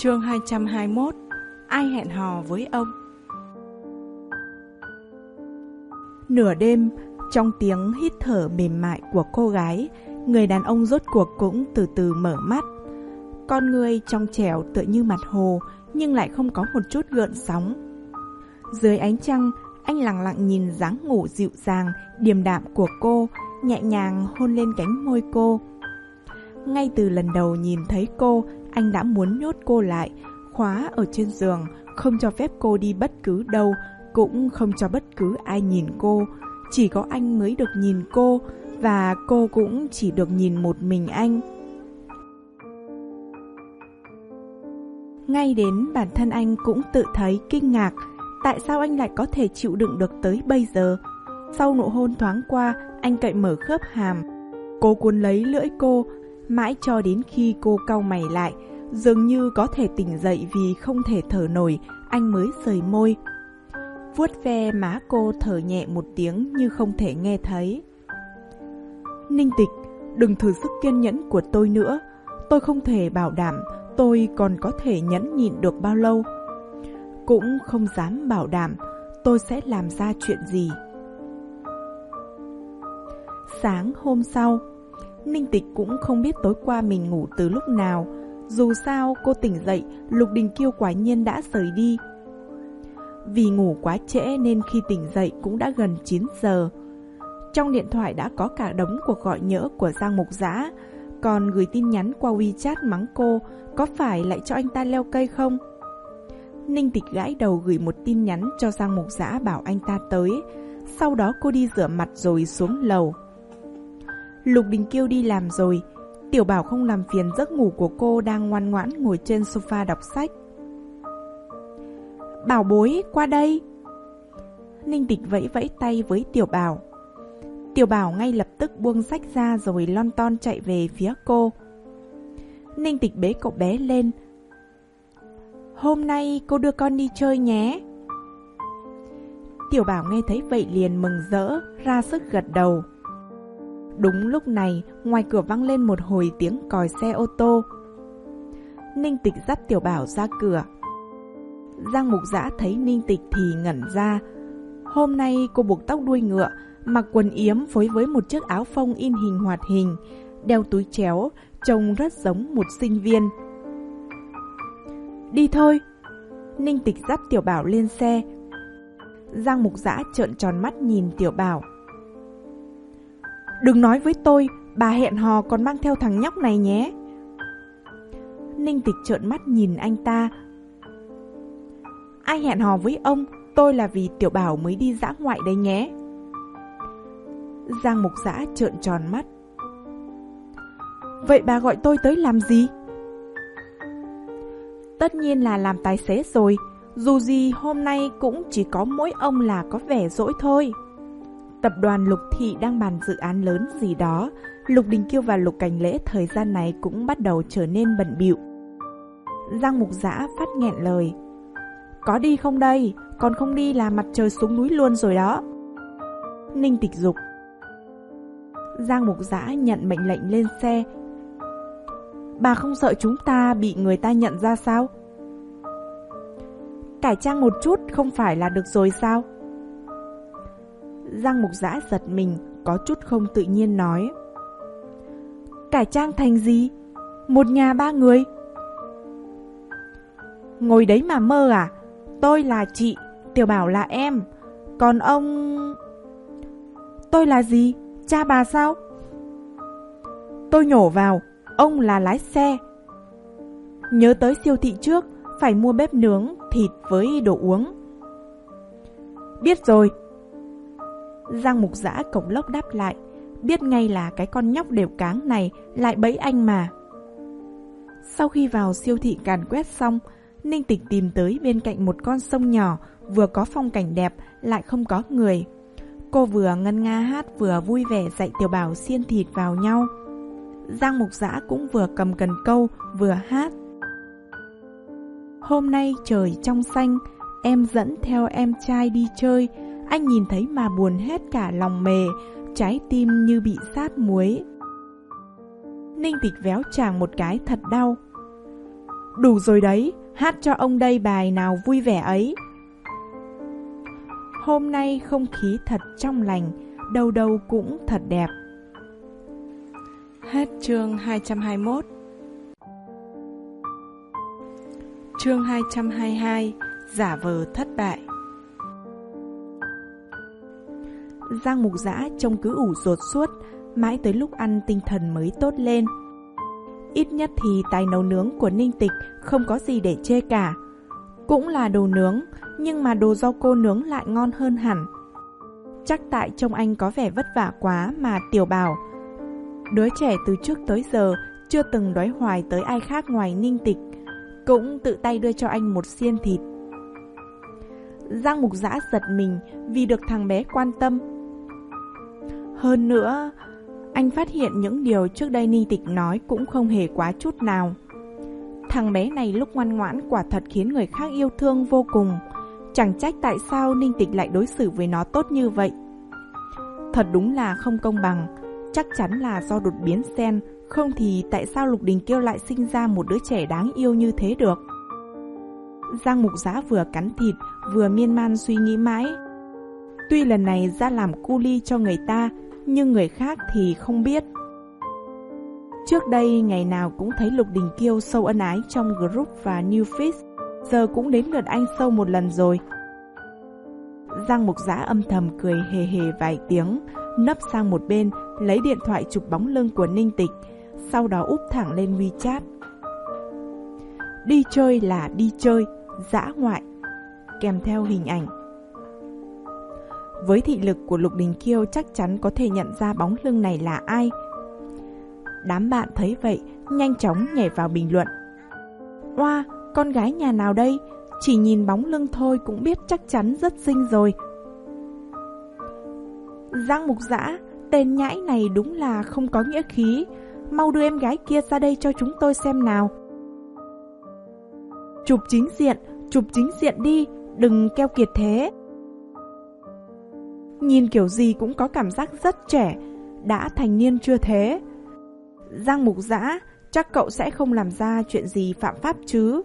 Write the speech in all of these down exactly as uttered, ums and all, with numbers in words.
Chương hai trăm hai mươi mốt. Ai hẹn hò với ông? Nửa đêm, trong tiếng hít thở mềm mại của cô gái, người đàn ông rốt cuộc cũng từ từ mở mắt. Con người trong trẻo tựa như mặt hồ, nhưng lại không có một chút gợn sóng. Dưới ánh trăng, anh lặng lặng nhìn dáng ngủ dịu dàng, điềm đạm của cô, nhẹ nhàng hôn lên cánh môi cô. Ngay từ lần đầu nhìn thấy cô, anh đã muốn nhốt cô lại, khóa ở trên giường, không cho phép cô đi bất cứ đâu, cũng không cho bất cứ ai nhìn cô. Chỉ có anh mới được nhìn cô, và cô cũng chỉ được nhìn một mình anh. Ngay đến bản thân anh cũng tự thấy kinh ngạc, tại sao anh lại có thể chịu đựng được tới bây giờ. Sau nụ hôn thoáng qua, anh cậy mở khớp hàm, cố cuốn lấy lưỡi cô, mãi cho đến khi cô cau mày lại, dường như có thể tỉnh dậy vì không thể thở nổi, anh mới rời môi. Vuốt ve má cô, thở nhẹ một tiếng như không thể nghe thấy. Ninh Tịch, đừng thử sức kiên nhẫn của tôi nữa. Tôi không thể bảo đảm tôi còn có thể nhẫn nhịn được bao lâu. Cũng không dám bảo đảm tôi sẽ làm ra chuyện gì. Sáng hôm sau, Ninh Tịch cũng không biết tối qua mình ngủ từ lúc nào. Dù sao cô tỉnh dậy, Lục Đình Kiêu quả nhiên đã rời đi. Vì ngủ quá trễ nên khi tỉnh dậy cũng đã gần chín giờ. Trong điện thoại đã có cả đống cuộc gọi nhỡ của Giang Mục Dã, còn gửi tin nhắn qua WeChat mắng cô, có phải lại cho anh ta leo cây không? Ninh Tịch gãi đầu gửi một tin nhắn cho Giang Mục Dã bảo anh ta tới. Sau đó cô đi rửa mặt rồi xuống lầu. Lục Đình Kiêu đi làm rồi, Tiểu Bảo không làm phiền giấc ngủ của cô đang ngoan ngoãn ngồi trên sofa đọc sách. Bảo bối, qua đây. Ninh Tịch vẫy vẫy tay với Tiểu Bảo. Tiểu Bảo ngay lập tức buông sách ra rồi lon ton chạy về phía cô. Ninh Tịch bế cậu bé lên. Hôm nay cô đưa con đi chơi nhé. Tiểu Bảo nghe thấy vậy liền mừng rỡ, ra sức gật đầu. Đúng lúc này, ngoài cửa vang lên một hồi tiếng còi xe ô tô. Ninh Tịch dắt Tiểu Bảo ra cửa. Giang Mục Dã thấy Ninh Tịch thì ngẩn ra. Hôm nay cô buộc tóc đuôi ngựa, mặc quần yếm phối với một chiếc áo phông in hình hoạt hình, đeo túi chéo, trông rất giống một sinh viên. Đi thôi. Ninh Tịch dắt Tiểu Bảo lên xe. Giang Mục Dã trợn tròn mắt nhìn Tiểu Bảo. Đừng nói với tôi, bà hẹn hò còn mang theo thằng nhóc này nhé. Ninh Tịch trợn mắt nhìn anh ta. Ai hẹn hò với ông, tôi là vì Tiểu Bảo mới đi dã ngoại đấy nhé. Giang Mục Dã trợn tròn mắt. Vậy bà gọi tôi tới làm gì? Tất nhiên là làm tài xế rồi. Dù gì hôm nay cũng chỉ có mỗi ông là có vẻ dỗi thôi. Tập đoàn Lục Thị đang bàn dự án lớn gì đó. Lục Đình Kiêu và Lục Cảnh Lễ thời gian này cũng bắt đầu trở nên bận bịu. Giang Mục Dã phát nghẹn lời. Có đi không đây? Còn không đi là mặt trời xuống núi luôn rồi đó. Ninh Tịch giục. Giang Mục Dã nhận mệnh lệnh lên xe. Bà không sợ chúng ta bị người ta nhận ra sao? Cải trang một chút không phải là được rồi sao? Giang Mục Dã giật mình, có chút không tự nhiên nói. Cải trang thành gì? Một nhà ba người? Ngồi đấy mà mơ à? Tôi là chị, Tiểu Bảo là em. Còn ông... Tôi là gì? Cha bà sao? Tôi nhổ vào, ông là lái xe. Nhớ tới siêu thị trước, phải mua bếp nướng, thịt với đồ uống. Biết rồi. Giang Mục Dã cộc lốc đáp lại, biết ngay là cái con nhóc đều cáng này lại bẫy anh mà. Sau khi vào siêu thị càn quét xong, Ninh Tịch tìm tới bên cạnh một con sông nhỏ, vừa có phong cảnh đẹp lại không có người. Cô vừa ngân nga hát vừa vui vẻ dạy Tiểu Bảo xiên thịt vào nhau. Giang Mục Dã cũng vừa cầm cần câu vừa hát. Hôm nay trời trong xanh, em dẫn theo em trai đi chơi. Anh nhìn thấy mà buồn hết cả lòng mề, trái tim như bị sát muối. Ninh Tịch véo chàng một cái thật đau. Đủ rồi đấy, hát cho ông đây bài nào vui vẻ ấy. Hôm nay không khí thật trong lành, đâu đâu cũng thật đẹp. Hết chương hai trăm hai mươi mốt. Chương hai trăm hai mươi hai. Giả vờ thất bại. Giang Mục Dã trông cứ ủ rột suốt, mãi tới lúc ăn tinh thần mới tốt lên. Ít nhất thì tài nấu nướng của Ninh Tịch không có gì để chê cả. Cũng là đồ nướng, nhưng mà đồ do cô nướng lại ngon hơn hẳn. Chắc tại trông anh có vẻ vất vả quá mà Tiểu Bảo, đứa trẻ từ trước tới giờ chưa từng đói hoài tới ai khác ngoài Ninh Tịch, cũng tự tay đưa cho anh một xiên thịt. Giang Mục Dã giật mình vì được thằng bé quan tâm. Hơn nữa, anh phát hiện những điều trước đây Ninh Tịch nói cũng không hề quá chút nào. Thằng bé này lúc ngoan ngoãn quả thật khiến người khác yêu thương vô cùng. Chẳng trách tại sao Ninh Tịch lại đối xử với nó tốt như vậy. Thật đúng là không công bằng. Chắc chắn là do đột biến gen, không thì tại sao Lục Đình Kiêu lại sinh ra một đứa trẻ đáng yêu như thế được. Giang Mục Dã vừa cắn thịt vừa miên man suy nghĩ mãi. Tuy lần này ra làm cu li cho người ta, nhưng người khác thì không biết. Trước đây ngày nào cũng thấy Lục Đình Kiêu sâu ân ái trong group và New Fish, giờ cũng đến lượt anh sâu một lần rồi. Giang Mục Dã âm thầm cười hề hề vài tiếng, nấp sang một bên, lấy điện thoại chụp bóng lưng của Ninh Tịch, sau đó úp thẳng lên WeChat. Đi chơi là đi chơi, dã ngoại, kèm theo hình ảnh. Với thị lực của Lục Đình Kiêu chắc chắn có thể nhận ra bóng lưng này là ai. Đám bạn thấy vậy, nhanh chóng nhảy vào bình luận. Oa, con gái nhà nào đây? Chỉ nhìn bóng lưng thôi cũng biết chắc chắn rất xinh rồi. Giang Mục Dã, tên nhãi này đúng là không có nghĩa khí. Mau đưa em gái kia ra đây cho chúng tôi xem nào. Chụp chính diện, chụp chính diện đi, đừng keo kiệt thế. Nhìn kiểu gì cũng có cảm giác rất trẻ, đã thành niên chưa thế. Giang Mục Dã, chắc cậu sẽ không làm ra chuyện gì phạm pháp chứ.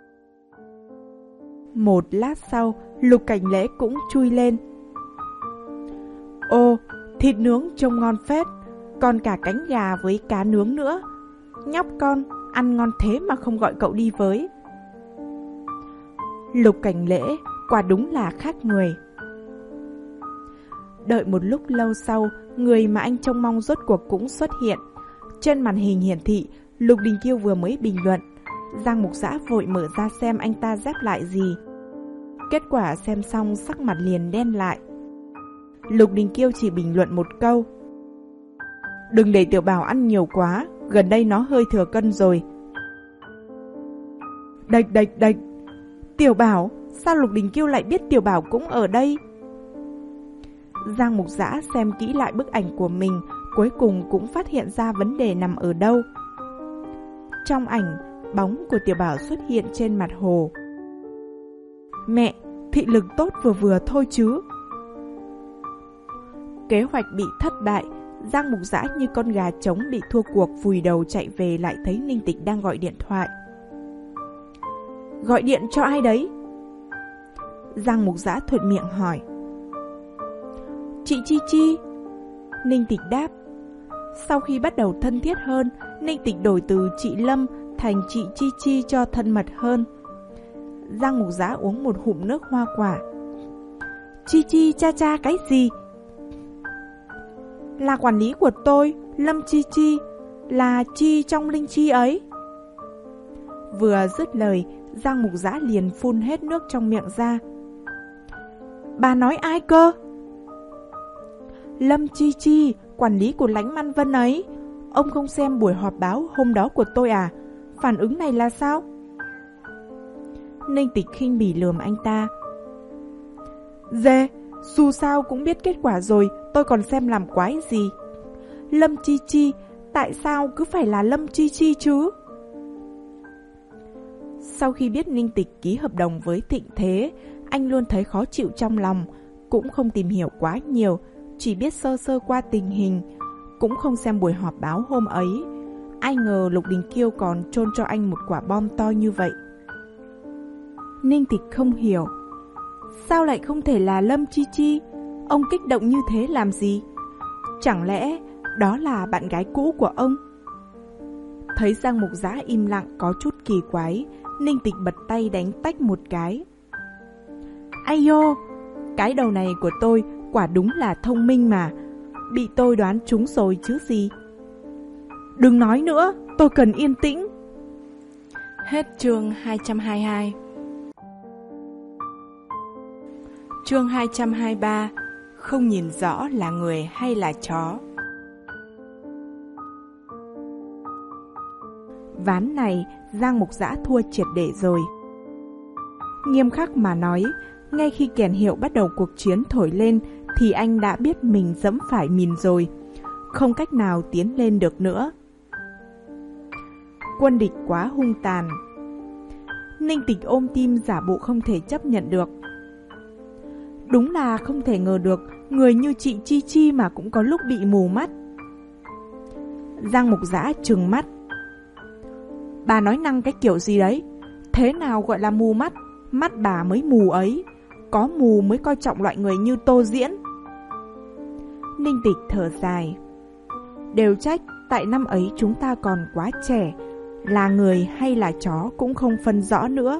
Một lát sau, Lục Cảnh Lễ cũng chui lên. Ô, thịt nướng trông ngon phết, còn cả cánh gà với cá nướng nữa. Nhóc con, ăn ngon thế mà không gọi cậu đi với. Lục Cảnh Lễ, quả đúng là khác người. Đợi một lúc lâu sau, người mà anh trông mong rốt cuộc cũng xuất hiện. Trên màn hình hiển thị, Lục Đình Kiêu vừa mới bình luận. Giang Mục Dã vội mở ra xem anh ta dép lại gì. Kết quả xem xong sắc mặt liền đen lại. Lục Đình Kiêu chỉ bình luận một câu. Đừng để Tiểu Bảo ăn nhiều quá, gần đây nó hơi thừa cân rồi. Đạch đạch đạch. Tiểu Bảo, sao Lục Đình Kiêu lại biết Tiểu Bảo cũng ở đây? Giang Mục Dã xem kỹ lại bức ảnh của mình, cuối cùng cũng phát hiện ra vấn đề nằm ở đâu. Trong ảnh, bóng của Tiểu Bảo xuất hiện trên mặt hồ. Mẹ, thị lực tốt vừa vừa thôi chứ. Kế hoạch bị thất bại, Giang Mục Dã như con gà trống bị thua cuộc vùi đầu chạy về, lại thấy Ninh Tịch đang gọi điện thoại. Gọi điện cho ai đấy? Giang Mục Dã thuận miệng hỏi. Chị Chi Chi. Ninh Tịch đáp. Sau khi bắt đầu thân thiết hơn, Ninh Tịch đổi từ chị Lâm thành chị Chi Chi cho thân mật hơn. Giang Mục Dã uống một hụm nước hoa quả. Chi Chi cha cha cái gì? Là quản lý của tôi, Lâm Chi Chi, là Chi trong Linh Chi ấy. Vừa dứt lời, Giang Mục Dã liền phun hết nước trong miệng ra. Bà nói ai cơ? Lâm Chi Chi, quản lý của Lãnh Man Vân ấy. Ông không xem buổi họp báo hôm đó của tôi à? Phản ứng này là sao? Ninh Tịch khinh bỉ lườm anh ta. Dê, dù sao cũng biết kết quả rồi, tôi còn xem làm quái gì. Lâm Chi Chi, tại sao cứ phải là Lâm Chi Chi chứ? Sau khi biết Ninh Tịch ký hợp đồng với Thịnh Thế, anh luôn thấy khó chịu trong lòng, cũng không tìm hiểu quá nhiều, chỉ biết sơ sơ qua tình hình, cũng không xem buổi họp báo hôm ấy. Ai ngờ Lục Đình Kiêu còn chôn cho anh một quả bom to như vậy. Ninh Tịch không hiểu, sao lại không thể là Lâm Chi Chi? Ông kích động như thế làm gì? Chẳng lẽ đó là bạn gái cũ của ông? Thấy Giang Mục Dã im lặng có chút kỳ quái, Ninh Tịch bật tay đánh tách một cái. Ai dô, cái đầu này của tôi quả đúng là thông minh mà, bị tôi đoán trúng rồi chứ gì. Đừng nói nữa, tôi cần yên tĩnh. Hết chương hai trăm hai mươi hai. Chương hai trăm hai mươi ba. Không nhìn rõ là người hay là chó. Ván này Giang Mục Dã thua triệt để rồi. Nghiêm khắc mà nói, ngay khi kèn hiệu bắt đầu cuộc chiến thổi lên thì anh đã biết mình dẫm phải mìn rồi, không cách nào tiến lên được nữa. Quân địch quá hung tàn. Ninh Tịch ôm tim giả bộ không thể chấp nhận được. Đúng là không thể ngờ được, người như chị Chi Chi mà cũng có lúc bị mù mắt. Giang Mục Dã trừng mắt. Bà nói năng cái kiểu gì đấy? Thế nào gọi là mù mắt? Mắt bà mới mù ấy. Có mù mới coi trọng loại người như Tô Diễn. Ninh Tịch thở dài. Đều trách tại năm ấy chúng ta còn quá trẻ, là người hay là chó cũng không phân rõ nữa.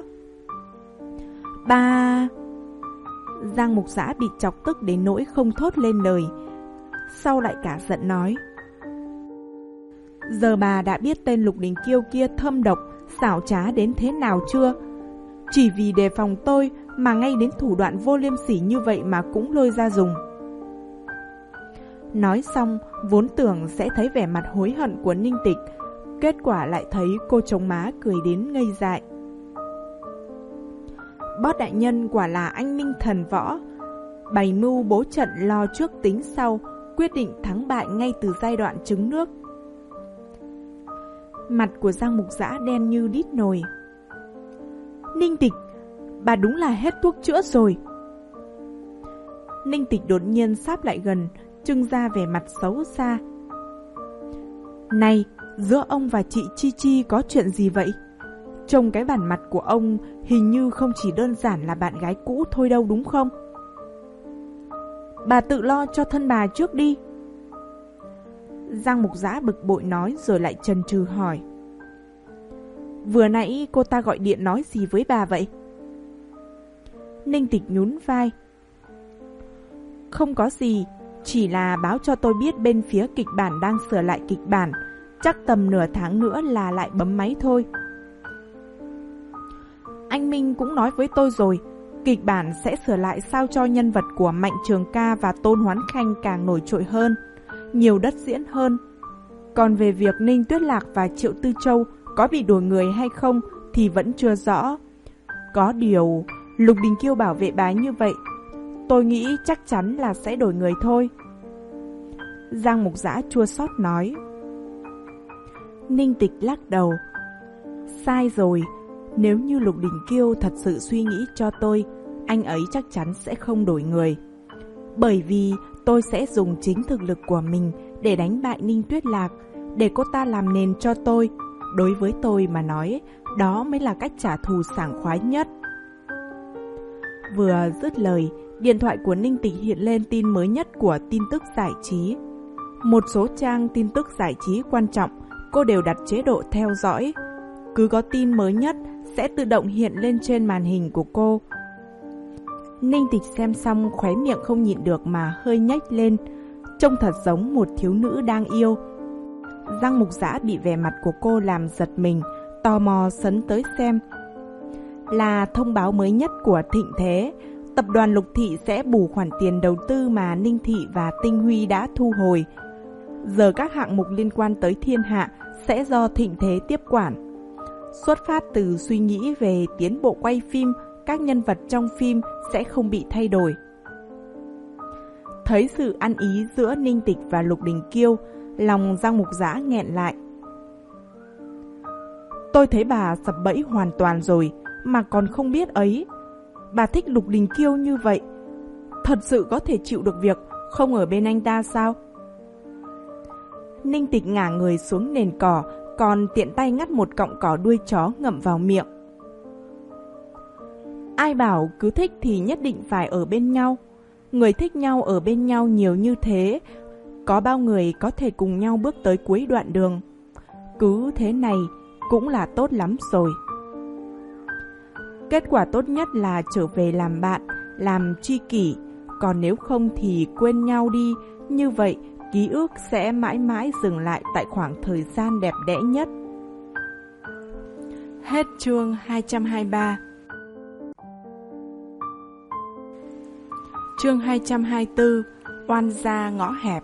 Bà... Giang Mục Dã bị chọc tức đến nỗi không thốt lên lời, sau lại cả giận nói. Giờ bà đã biết tên Lục Đình Kiêu kia thâm độc, xảo trá đến thế nào chưa? Chỉ vì đề phòng tôi mà ngay đến thủ đoạn vô liêm sỉ như vậy mà cũng lôi ra dùng. Nói xong, vốn tưởng sẽ thấy vẻ mặt hối hận của Ninh Tịch, kết quả lại thấy cô chống má cười đến ngây dại. Boss đại nhân quả là anh minh thần võ, bày mưu bố trận lo trước tính sau, quyết định thắng bại ngay từ giai đoạn trứng nước. Mặt của Giang Mục Dã đen như đít nồi. Ninh Tịch, bà đúng là hết thuốc chữa rồi. Ninh Tịch đột nhiên sáp lại gần, trưng ra vẻ mặt xấu xa. Này, giữa ông và chị Chi Chi có chuyện gì vậy? Trông cái bản mặt của ông hình như không chỉ đơn giản là bạn gái cũ thôi đâu đúng không? Bà tự lo cho thân bà trước đi. Giang Mục Dã bực bội nói rồi lại chần chừ hỏi. Vừa nãy cô ta gọi điện nói gì với bà vậy? Ninh Tịch nhún vai. Không có gì, chỉ là báo cho tôi biết bên phía kịch bản đang sửa lại kịch bản, chắc tầm nửa tháng nữa là lại bấm máy thôi. Anh Minh cũng nói với tôi rồi, kịch bản sẽ sửa lại sao cho nhân vật của Mạnh Trường Ca và Tôn Hoán Khanh càng nổi trội hơn, nhiều đất diễn hơn. Còn về việc Ninh Tuyết Lạc và Triệu Tư Châu có bị đổi người hay không thì vẫn chưa rõ. Có điều, Lục Đình Kiêu bảo vệ bái như vậy, tôi nghĩ chắc chắn là sẽ đổi người thôi. Giang Mục Dã chua xót nói. Ninh Tịch lắc đầu. Sai rồi, nếu như Lục Đình Kiêu thật sự suy nghĩ cho tôi, anh ấy chắc chắn sẽ không đổi người. Bởi vì tôi sẽ dùng chính thực lực của mình để đánh bại Ninh Tuyết Lạc, để cô ta làm nền cho tôi. Đối với tôi mà nói, đó mới là cách trả thù sảng khoái nhất. Vừa dứt lời, điện thoại của Ninh Tịch hiện lên tin mới nhất của tin tức giải trí. Một số trang tin tức giải trí quan trọng, cô đều đặt chế độ theo dõi. Cứ có tin mới nhất sẽ tự động hiện lên trên màn hình của cô. Ninh Tịch xem xong khóe miệng không nhịn được mà hơi nhếch lên, trông thật giống một thiếu nữ đang yêu. Giang Mục Dã bị vẻ mặt của cô làm giật mình, tò mò sấn tới xem. Là thông báo mới nhất của Thịnh Thế, tập đoàn Lục Thị sẽ bù khoản tiền đầu tư mà Ninh Thị và Tinh Huy đã thu hồi. Giờ các hạng mục liên quan tới thiên hạ sẽ do Thịnh Thế tiếp quản. Xuất phát từ suy nghĩ về tiến bộ quay phim, các nhân vật trong phim sẽ không bị thay đổi. Thấy sự ăn ý giữa Ninh Tịch và Lục Đình Kiêu, lòng Giang Mục Dã nghẹn lại. Tôi thấy bà sập bẫy hoàn toàn rồi, mà còn không biết ấy. Bà thích Lục Đình Kiêu như vậy, thật sự có thể chịu được việc không ở bên anh ta sao? Ninh Tịch ngả người xuống nền cỏ, còn tiện tay ngắt một cọng cỏ đuôi chó ngậm vào miệng. Ai bảo cứ thích thì nhất định phải ở bên nhau. Người thích nhau ở bên nhau nhiều như thế, có bao người có thể cùng nhau bước tới cuối đoạn đường. Cứ thế này cũng là tốt lắm rồi. Kết quả tốt nhất là trở về làm bạn, làm tri kỷ. Còn nếu không thì quên nhau đi. Như vậy ký ức sẽ mãi mãi dừng lại tại khoảng thời gian đẹp đẽ nhất. Hết chương hai trăm hai mươi ba. Chương hai trăm hai mươi tư. Oan gia ngõ hẹp.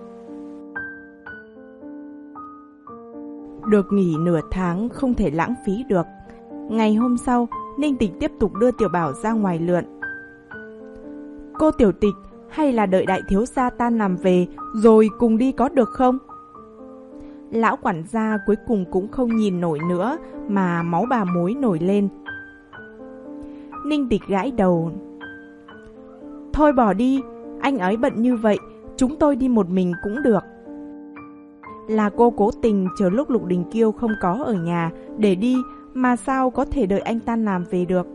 Được nghỉ nửa tháng không thể lãng phí được. Ngày hôm sau, Ninh Tịch tiếp tục đưa Tiểu Bảo ra ngoài lượn. Cô Tiểu Tịch, hay là đợi đại thiếu gia tan làm về rồi cùng đi có được không? Lão quản gia cuối cùng cũng không nhìn nổi nữa mà máu bà mối nổi lên. Ninh Tịch gãi đầu. Thôi bỏ đi, anh ấy bận như vậy, chúng tôi đi một mình cũng được. Là cô cố tình chờ lúc Lục Đình Kiêu không có ở nhà để đi, mà sao có thể đợi anh tan làm về được.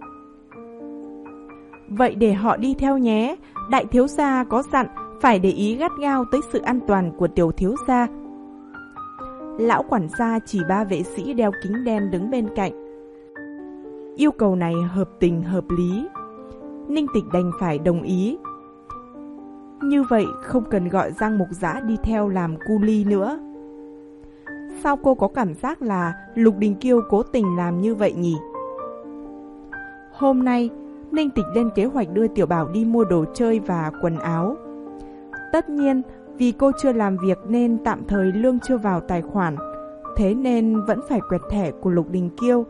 Vậy để họ đi theo nhé, đại thiếu gia có dặn phải để ý gắt gao tới sự an toàn của tiểu thiếu gia. Lão quản gia chỉ ba vệ sĩ đeo kính đen đứng bên cạnh. Yêu cầu này hợp tình hợp lý. Ninh Tịch đành phải đồng ý. Như vậy không cần gọi Giang Mục Dã đi theo làm cu ly nữa. Sao cô có cảm giác là Lục Đình Kiêu cố tình làm như vậy nhỉ? Hôm nay, Ninh Tịch lên kế hoạch đưa Tiểu Bảo đi mua đồ chơi và quần áo. Tất nhiên, vì cô chưa làm việc nên tạm thời lương chưa vào tài khoản, thế nên vẫn phải quẹt thẻ của Lục Đình Kiêu.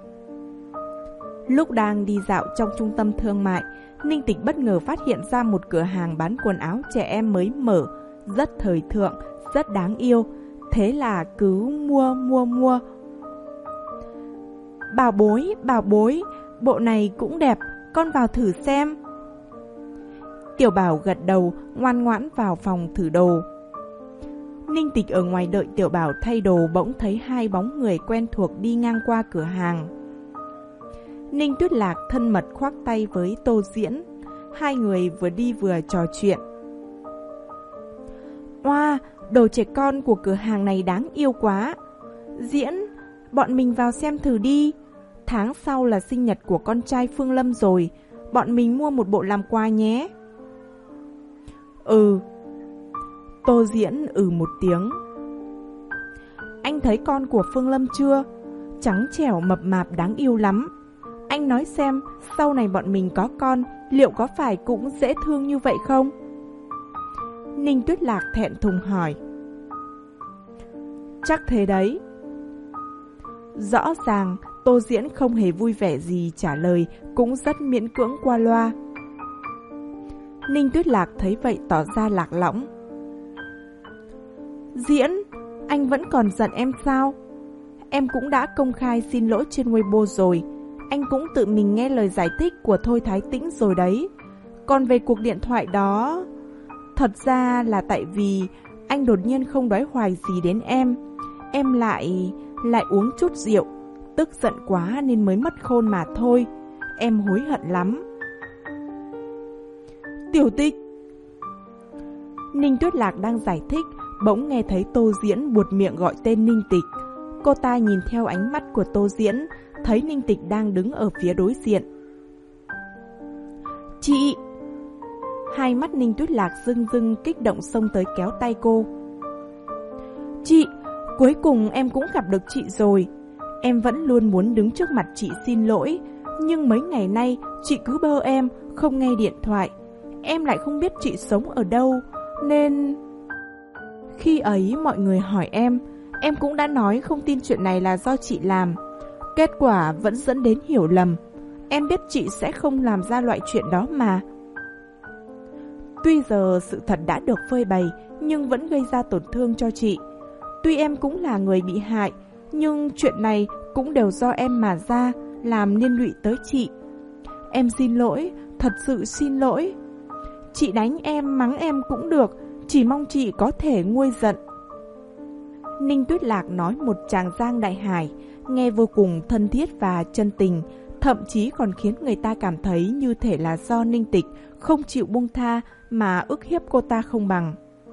Lúc đang đi dạo trong trung tâm thương mại, Ninh Tịch bất ngờ phát hiện ra một cửa hàng bán quần áo trẻ em mới mở, rất thời thượng, rất đáng yêu. Thế là cứ mua mua mua. Bảo bối, bảo bối, bộ này cũng đẹp, con vào thử xem. Tiểu Bảo gật đầu, ngoan ngoãn vào phòng thử đồ. Ninh Tịch ở ngoài đợi Tiểu Bảo thay đồ bỗng thấy hai bóng người quen thuộc đi ngang qua cửa hàng. Ninh Tuyết Lạc thân mật khoác tay với Tô Diễn. Hai người vừa đi vừa trò chuyện. Oa, đồ trẻ con của cửa hàng này đáng yêu quá. Diễn, bọn mình vào xem thử đi. Tháng sau là sinh nhật của con trai Phương Lâm rồi, bọn mình mua một bộ làm quà nhé. Ừ. Tô Diễn ừ một tiếng. Anh thấy con của Phương Lâm chưa? Trắng trẻo mập mạp đáng yêu lắm. Anh nói xem, sau này bọn mình có con, liệu có phải cũng dễ thương như vậy không? Ninh Tuyết Lạc thẹn thùng hỏi. Chắc thế đấy. Rõ ràng, Tô Diễn không hề vui vẻ gì trả lời, cũng rất miễn cưỡng qua loa. Ninh Tuyết Lạc thấy vậy tỏ ra lạc lõng. Diễn, anh vẫn còn giận em sao? Em cũng đã công khai xin lỗi trên Weibo rồi. Anh cũng tự mình nghe lời giải thích của Thôi Thái Tĩnh rồi đấy. Còn về cuộc điện thoại đó, thật ra là tại vì anh đột nhiên không đoái hoài gì đến em. Em lại... lại uống chút rượu, tức giận quá nên mới mất khôn mà thôi. Em hối hận lắm. Tiểu Tịch. Ninh Tuyết Lạc đang giải thích, bỗng nghe thấy Tô Diễn buột miệng gọi tên Ninh Tịch. Cô ta nhìn theo ánh mắt của Tô Diễn, thấy Ninh Tịch đang đứng ở phía đối diện. Chị! Hai mắt Ninh Tuyết Lạc rưng rưng kích động xông tới kéo tay cô. Chị! Cuối cùng em cũng gặp được chị rồi. Em vẫn luôn muốn đứng trước mặt chị xin lỗi, nhưng mấy ngày nay chị cứ bơ em, không nghe điện thoại. Em lại không biết chị sống ở đâu, nên... Khi ấy mọi người hỏi em, em cũng đã nói không tin chuyện này là do chị làm. Kết quả vẫn dẫn đến hiểu lầm. Em biết chị sẽ không làm ra loại chuyện đó mà. Tuy giờ sự thật đã được phơi bày, nhưng vẫn gây ra tổn thương cho chị. Tuy em cũng là người bị hại, nhưng chuyện này cũng đều do em mà ra, làm liên lụy tới chị. Em xin lỗi, thật sự xin lỗi. Chị đánh em, mắng em cũng được, chỉ mong chị có thể nguôi giận. Ninh Tuyết Lạc nói một tràng giang đại hải, nghe vô cùng thân thiết và chân tình, thậm chí còn khiến người ta cảm thấy như thể là do Ninh Tịch không chịu buông tha mà ức hiếp cô ta không bằng.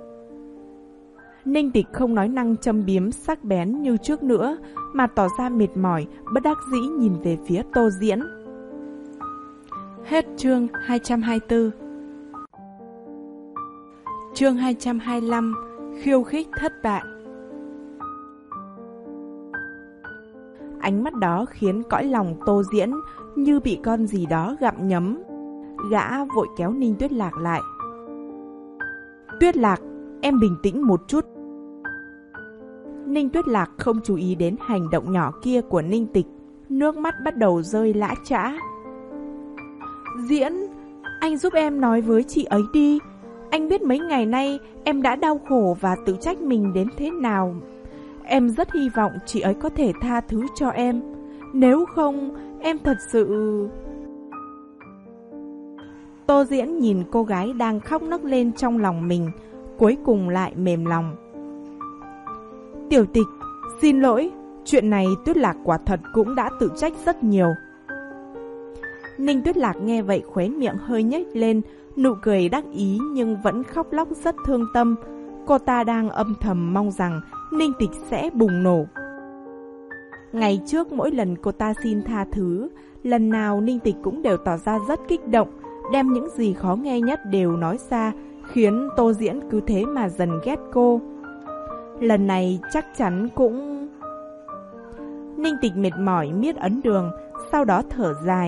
Ninh Tịch không nói năng châm biếm sắc bén như trước nữa, mà tỏ ra mệt mỏi, bất đắc dĩ nhìn về phía Tô Diễn. Hết chương hai trăm hai mươi tư. Chương hai trăm hai mươi lăm. Khiêu khích thất bại. Ánh mắt đó khiến cõi lòng Tô Diễn như bị con gì đó gặm nhấm. Gã vội kéo Ninh Tuyết Lạc lại. Tuyết Lạc, em bình tĩnh một chút. Ninh Tuyết Lạc không chú ý đến hành động nhỏ kia của Ninh Tịch, nước mắt bắt đầu rơi lã chã. Diễn, anh giúp em nói với chị ấy đi. Anh biết mấy ngày nay em đã đau khổ và tự trách mình đến thế nào. Em rất hy vọng chị ấy có thể tha thứ cho em. Nếu không, em thật sự... Tô Diễn nhìn cô gái đang khóc nấc lên trong lòng mình, cuối cùng lại mềm lòng. Tiểu Tịch, xin lỗi, chuyện này Tuyết Lạc quả thật cũng đã tự trách rất nhiều. Ninh Tuyết Lạc nghe vậy khóe miệng hơi nhếch lên, nụ cười đắc ý nhưng vẫn khóc lóc rất thương tâm. Cô ta đang âm thầm mong rằng Ninh Tịch sẽ bùng nổ. Ngày trước mỗi lần cô ta xin tha thứ, lần nào Ninh Tịch cũng đều tỏ ra rất kích động, đem những gì khó nghe nhất đều nói ra, khiến Tô Diễn cứ thế mà dần ghét cô. Lần này chắc chắn cũng... Ninh Tịch mệt mỏi miết ấn đường, sau đó thở dài.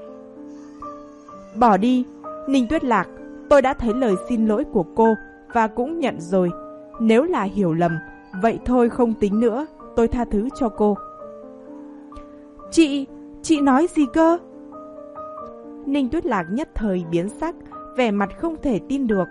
Bỏ đi, Ninh Tuyết Lạc, tôi đã thấy lời xin lỗi của cô và cũng nhận rồi. Nếu là hiểu lầm, vậy thôi không tính nữa, tôi tha thứ cho cô. Chị, chị nói gì cơ? Ninh Tuyết Lạc nhất thời biến sắc, vẻ mặt không thể tin được.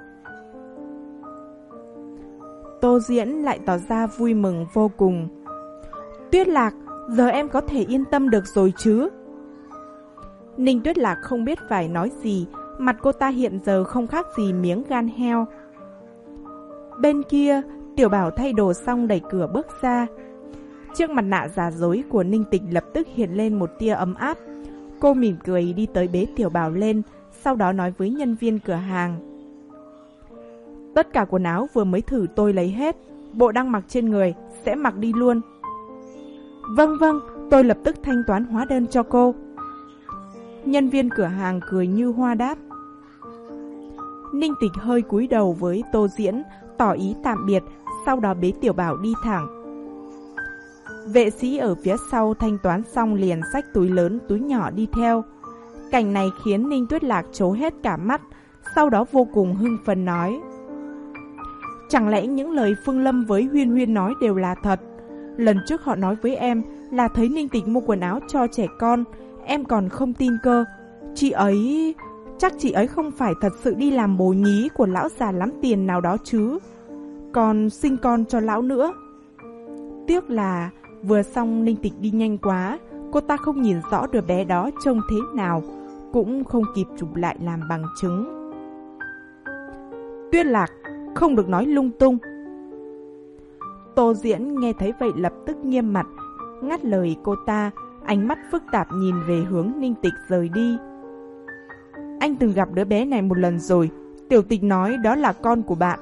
Tô Diễn lại tỏ ra vui mừng vô cùng. Tuyết Lạc, giờ em có thể yên tâm được rồi chứ? Ninh Tuyết Lạc không biết phải nói gì, mặt cô ta hiện giờ không khác gì miếng gan heo. Bên kia, Tiểu Bảo thay đồ xong đẩy cửa bước ra. Trước mặt nạ giả dối của Ninh Tịch lập tức hiện lên một tia ấm áp. Cô mỉm cười đi tới bế Tiểu Bảo lên, sau đó nói với nhân viên cửa hàng. Tất cả quần áo vừa mới thử tôi lấy hết, bộ đang mặc trên người sẽ mặc đi luôn. Vâng vâng, tôi lập tức thanh toán hóa đơn cho cô. Nhân viên cửa hàng cười như hoa đáp. Ninh Tịch hơi cúi đầu với Tô Diễn, tỏ ý tạm biệt, sau đó bế Tiểu Bảo đi thẳng. Vệ sĩ ở phía sau thanh toán xong liền xách túi lớn túi nhỏ đi theo. Cảnh này khiến Ninh Tuyết Lạc trố hết cả mắt, sau đó vô cùng hưng phấn nói. Chẳng lẽ những lời Phương Lâm với Huyên Huyên nói đều là thật? Lần trước họ nói với em là thấy Ninh Tịch mua quần áo cho trẻ con, em còn không tin cơ. Chị ấy... chắc chị ấy không phải thật sự đi làm bồ nhí của lão già lắm tiền nào đó chứ. Còn sinh con cho lão nữa. Tiếc là vừa xong Ninh Tịch đi nhanh quá, cô ta không nhìn rõ đứa bé đó trông thế nào, cũng không kịp chụp lại làm bằng chứng. Tuyết Lạc, không được nói lung tung. Tô Diễn nghe thấy vậy lập tức nghiêm mặt, ngắt lời cô ta, ánh mắt phức tạp nhìn về hướng Ninh Tịch rời đi. Anh từng gặp đứa bé này một lần rồi, Tiểu Tịch nói đó là con của bạn.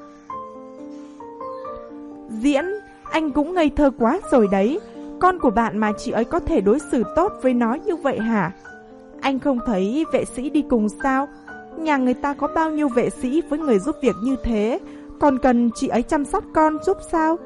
Diễn, anh cũng ngây thơ quá rồi đấy. Con của bạn mà chị ấy có thể đối xử tốt với nó như vậy hả? Anh không thấy vệ sĩ đi cùng sao? Nhà người ta có bao nhiêu vệ sĩ với người giúp việc như thế, còn cần chị ấy chăm sóc con giúp sao?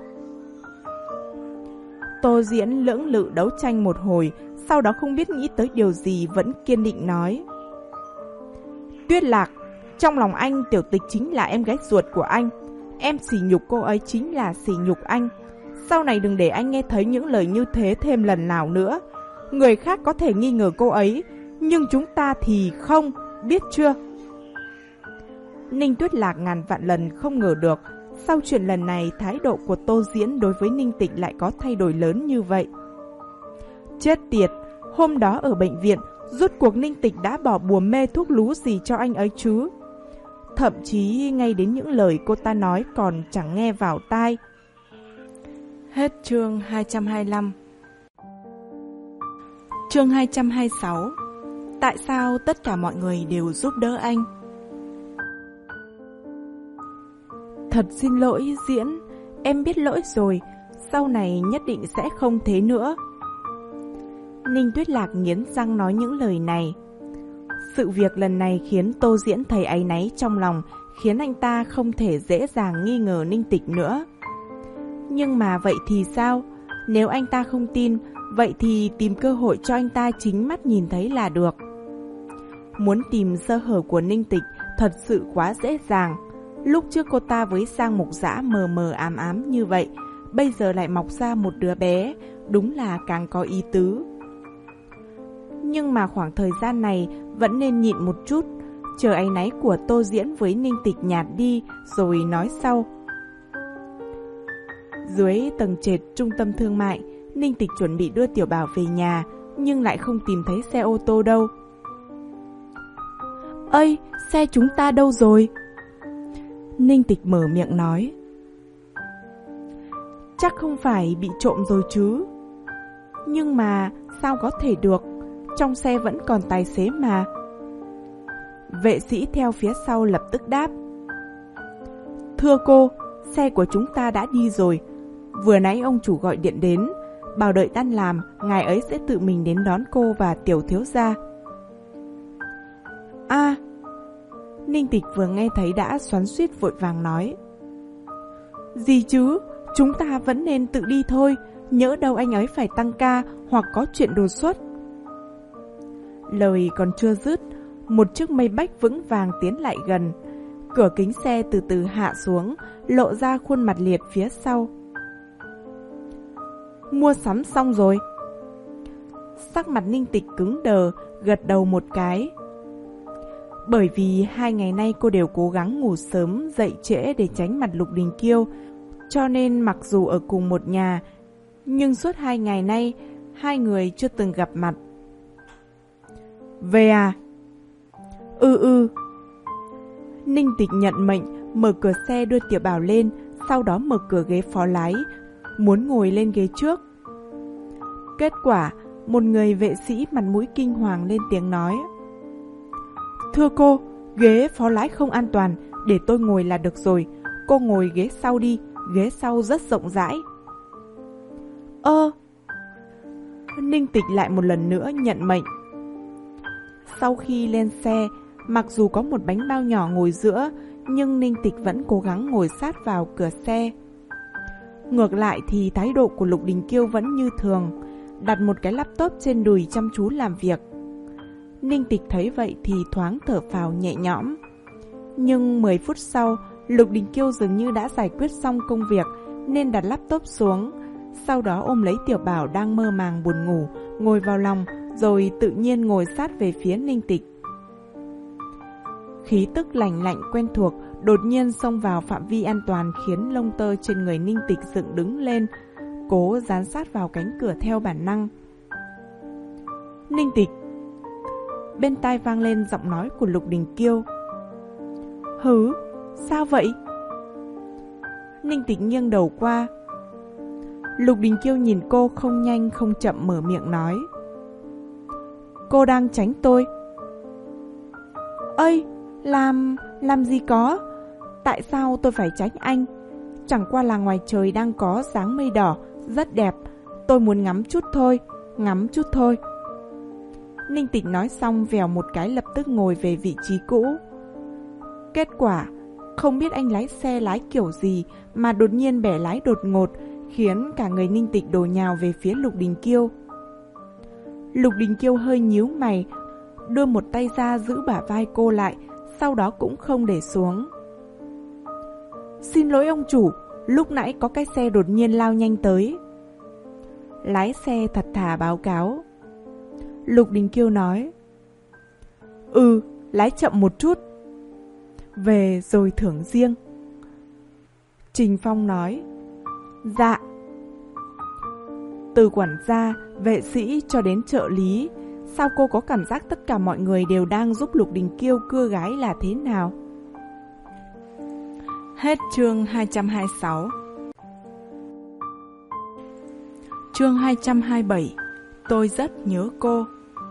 Tô Diễn lưỡng lự đấu tranh một hồi, sau đó không biết nghĩ tới điều gì vẫn kiên định nói. Tuyết Lạc, trong lòng anh Tiểu Tịch chính là em gái ruột của anh. Em sỉ nhục cô ấy chính là sỉ nhục anh. Sau này đừng để anh nghe thấy những lời như thế thêm lần nào nữa. Người khác có thể nghi ngờ cô ấy, nhưng chúng ta thì không, biết chưa? Ninh Tuyết Lạc ngàn vạn lần không ngờ được, sau chuyện lần này thái độ của Tô Diễn đối với Ninh Tịch lại có thay đổi lớn như vậy. Chết tiệt, hôm đó ở bệnh viện, rốt cuộc Ninh Tịch đã bỏ bùa mê thuốc lú gì cho anh ấy chứ? Thậm chí ngay đến những lời cô ta nói còn chẳng nghe vào tai. Hết chương hai trăm hai mươi lăm. Chương hai trăm hai mươi sáu. Tại sao tất cả mọi người đều giúp đỡ anh? Thật xin lỗi Diễn, em biết lỗi rồi, sau này nhất định sẽ không thế nữa. Ninh Tuyết Lạc nghiến răng nói những lời này. Sự việc lần này khiến Tô Diễn thấy áy náy trong lòng, khiến anh ta không thể dễ dàng nghi ngờ Ninh Tịch nữa. Nhưng mà vậy thì sao? Nếu anh ta không tin, vậy thì tìm cơ hội cho anh ta chính mắt nhìn thấy là được. Muốn tìm sơ hở của Ninh Tịch thật sự quá dễ dàng. Lúc trước cô ta với Giang Mục Dã mờ mờ ám ám như vậy, bây giờ lại mọc ra một đứa bé, đúng là càng có ý tứ. Nhưng mà khoảng thời gian này vẫn nên nhịn một chút, chờ áy náy của Tô Diễn với Ninh Tịch nhạt đi rồi nói sau. Dưới tầng trệt trung tâm thương mại, Ninh Tịch chuẩn bị đưa Tiểu Bảo về nhà, nhưng lại không tìm thấy xe ô tô đâu. Ơi, xe chúng ta đâu rồi? Ninh Tịch mở miệng nói. Chắc không phải bị trộm rồi chứ. Nhưng mà sao có thể được, trong xe vẫn còn tài xế mà. Vệ sĩ theo phía sau lập tức đáp. Thưa cô, xe của chúng ta đã đi rồi. Vừa nãy ông chủ gọi điện đến, bảo đợi tan làm, ngài ấy sẽ tự mình đến đón cô và Tiểu thiếu gia. À, Ninh Tịch vừa nghe thấy đã xoắn xuýt vội vàng nói. Gì chứ, chúng ta vẫn nên tự đi thôi, nhỡ đâu anh ấy phải tăng ca hoặc có chuyện đột xuất. Lời còn chưa dứt, một chiếc Maybach vững vàng tiến lại gần. Cửa kính xe từ từ hạ xuống, lộ ra khuôn mặt Liệt phía sau. Mua sắm xong rồi. Sắc mặt Ninh Tịch cứng đờ, gật đầu một cái. Bởi vì hai ngày nay cô đều cố gắng ngủ sớm, dậy trễ để tránh mặt Lục Đình Kiêu, cho nên mặc dù ở cùng một nhà, nhưng suốt hai ngày nay, hai người chưa từng gặp mặt. Về à? Ừ ừ. Ninh Tịch nhận mệnh, mở cửa xe đưa Tiểu Bảo lên, sau đó mở cửa ghế phó lái, muốn ngồi lên ghế trước. Kết quả, một người vệ sĩ mặt mũi kinh hoàng lên tiếng nói. Thưa cô, ghế phó lái không an toàn, để tôi ngồi là được rồi. Cô ngồi ghế sau đi, ghế sau rất rộng rãi. Ơ Ninh Tịch lại một lần nữa nhận mệnh. Sau khi lên xe, mặc dù có một bánh bao nhỏ ngồi giữa, nhưng Ninh Tịch vẫn cố gắng ngồi sát vào cửa xe. Ngược lại thì thái độ của Lục Đình Kiêu vẫn như thường, đặt một cái laptop trên đùi chăm chú làm việc. Ninh Tịch thấy vậy thì thoáng thở phào nhẹ nhõm. Nhưng mười phút sau, Lục Đình Kiêu dường như đã giải quyết xong công việc nên đặt laptop xuống. Sau đó ôm lấy Tiểu Bảo đang mơ màng buồn ngủ, ngồi vào lòng, rồi tự nhiên ngồi sát về phía Ninh Tịch. Khí tức lạnh lạnh quen thuộc đột nhiên xông vào phạm vi an toàn, khiến lông tơ trên người Ninh Tịch dựng đứng lên, cố dán sát vào cánh cửa theo bản năng. Ninh Tịch. Bên tai vang lên giọng nói của Lục Đình Kiêu. Hứ, sao vậy? Ninh Tịch nghiêng đầu qua. Lục Đình Kiêu nhìn cô không nhanh không chậm mở miệng nói. Cô đang tránh tôi. Ây, làm, làm gì có? Tại sao tôi phải tránh anh? Chẳng qua là ngoài trời đang có dáng mây đỏ, rất đẹp. Tôi muốn ngắm chút thôi, ngắm chút thôi. Ninh Tịch nói xong vèo một cái lập tức ngồi về vị trí cũ. Kết quả, không biết anh lái xe lái kiểu gì mà đột nhiên bẻ lái đột ngột, khiến cả người Ninh Tịch đổ nhào về phía Lục Đình Kiêu. Lục Đình Kiêu hơi nhíu mày, đưa một tay ra giữ bả vai cô lại, sau đó cũng không để xuống. Xin lỗi ông chủ, lúc nãy có cái xe đột nhiên lao nhanh tới. Lái xe thật thà báo cáo. Lục Đình Kiêu nói. Ừ, lái chậm một chút. Về rồi thưởng riêng. Trình Phong nói. Dạ. Từ quản gia, vệ sĩ cho đến trợ lý, sao cô có cảm giác tất cả mọi người đều đang giúp Lục Đình Kiêu cưa gái là thế nào? Hết chương hai trăm hai mươi sáu. Chương hai trăm hai mươi bảy. Tôi rất nhớ cô.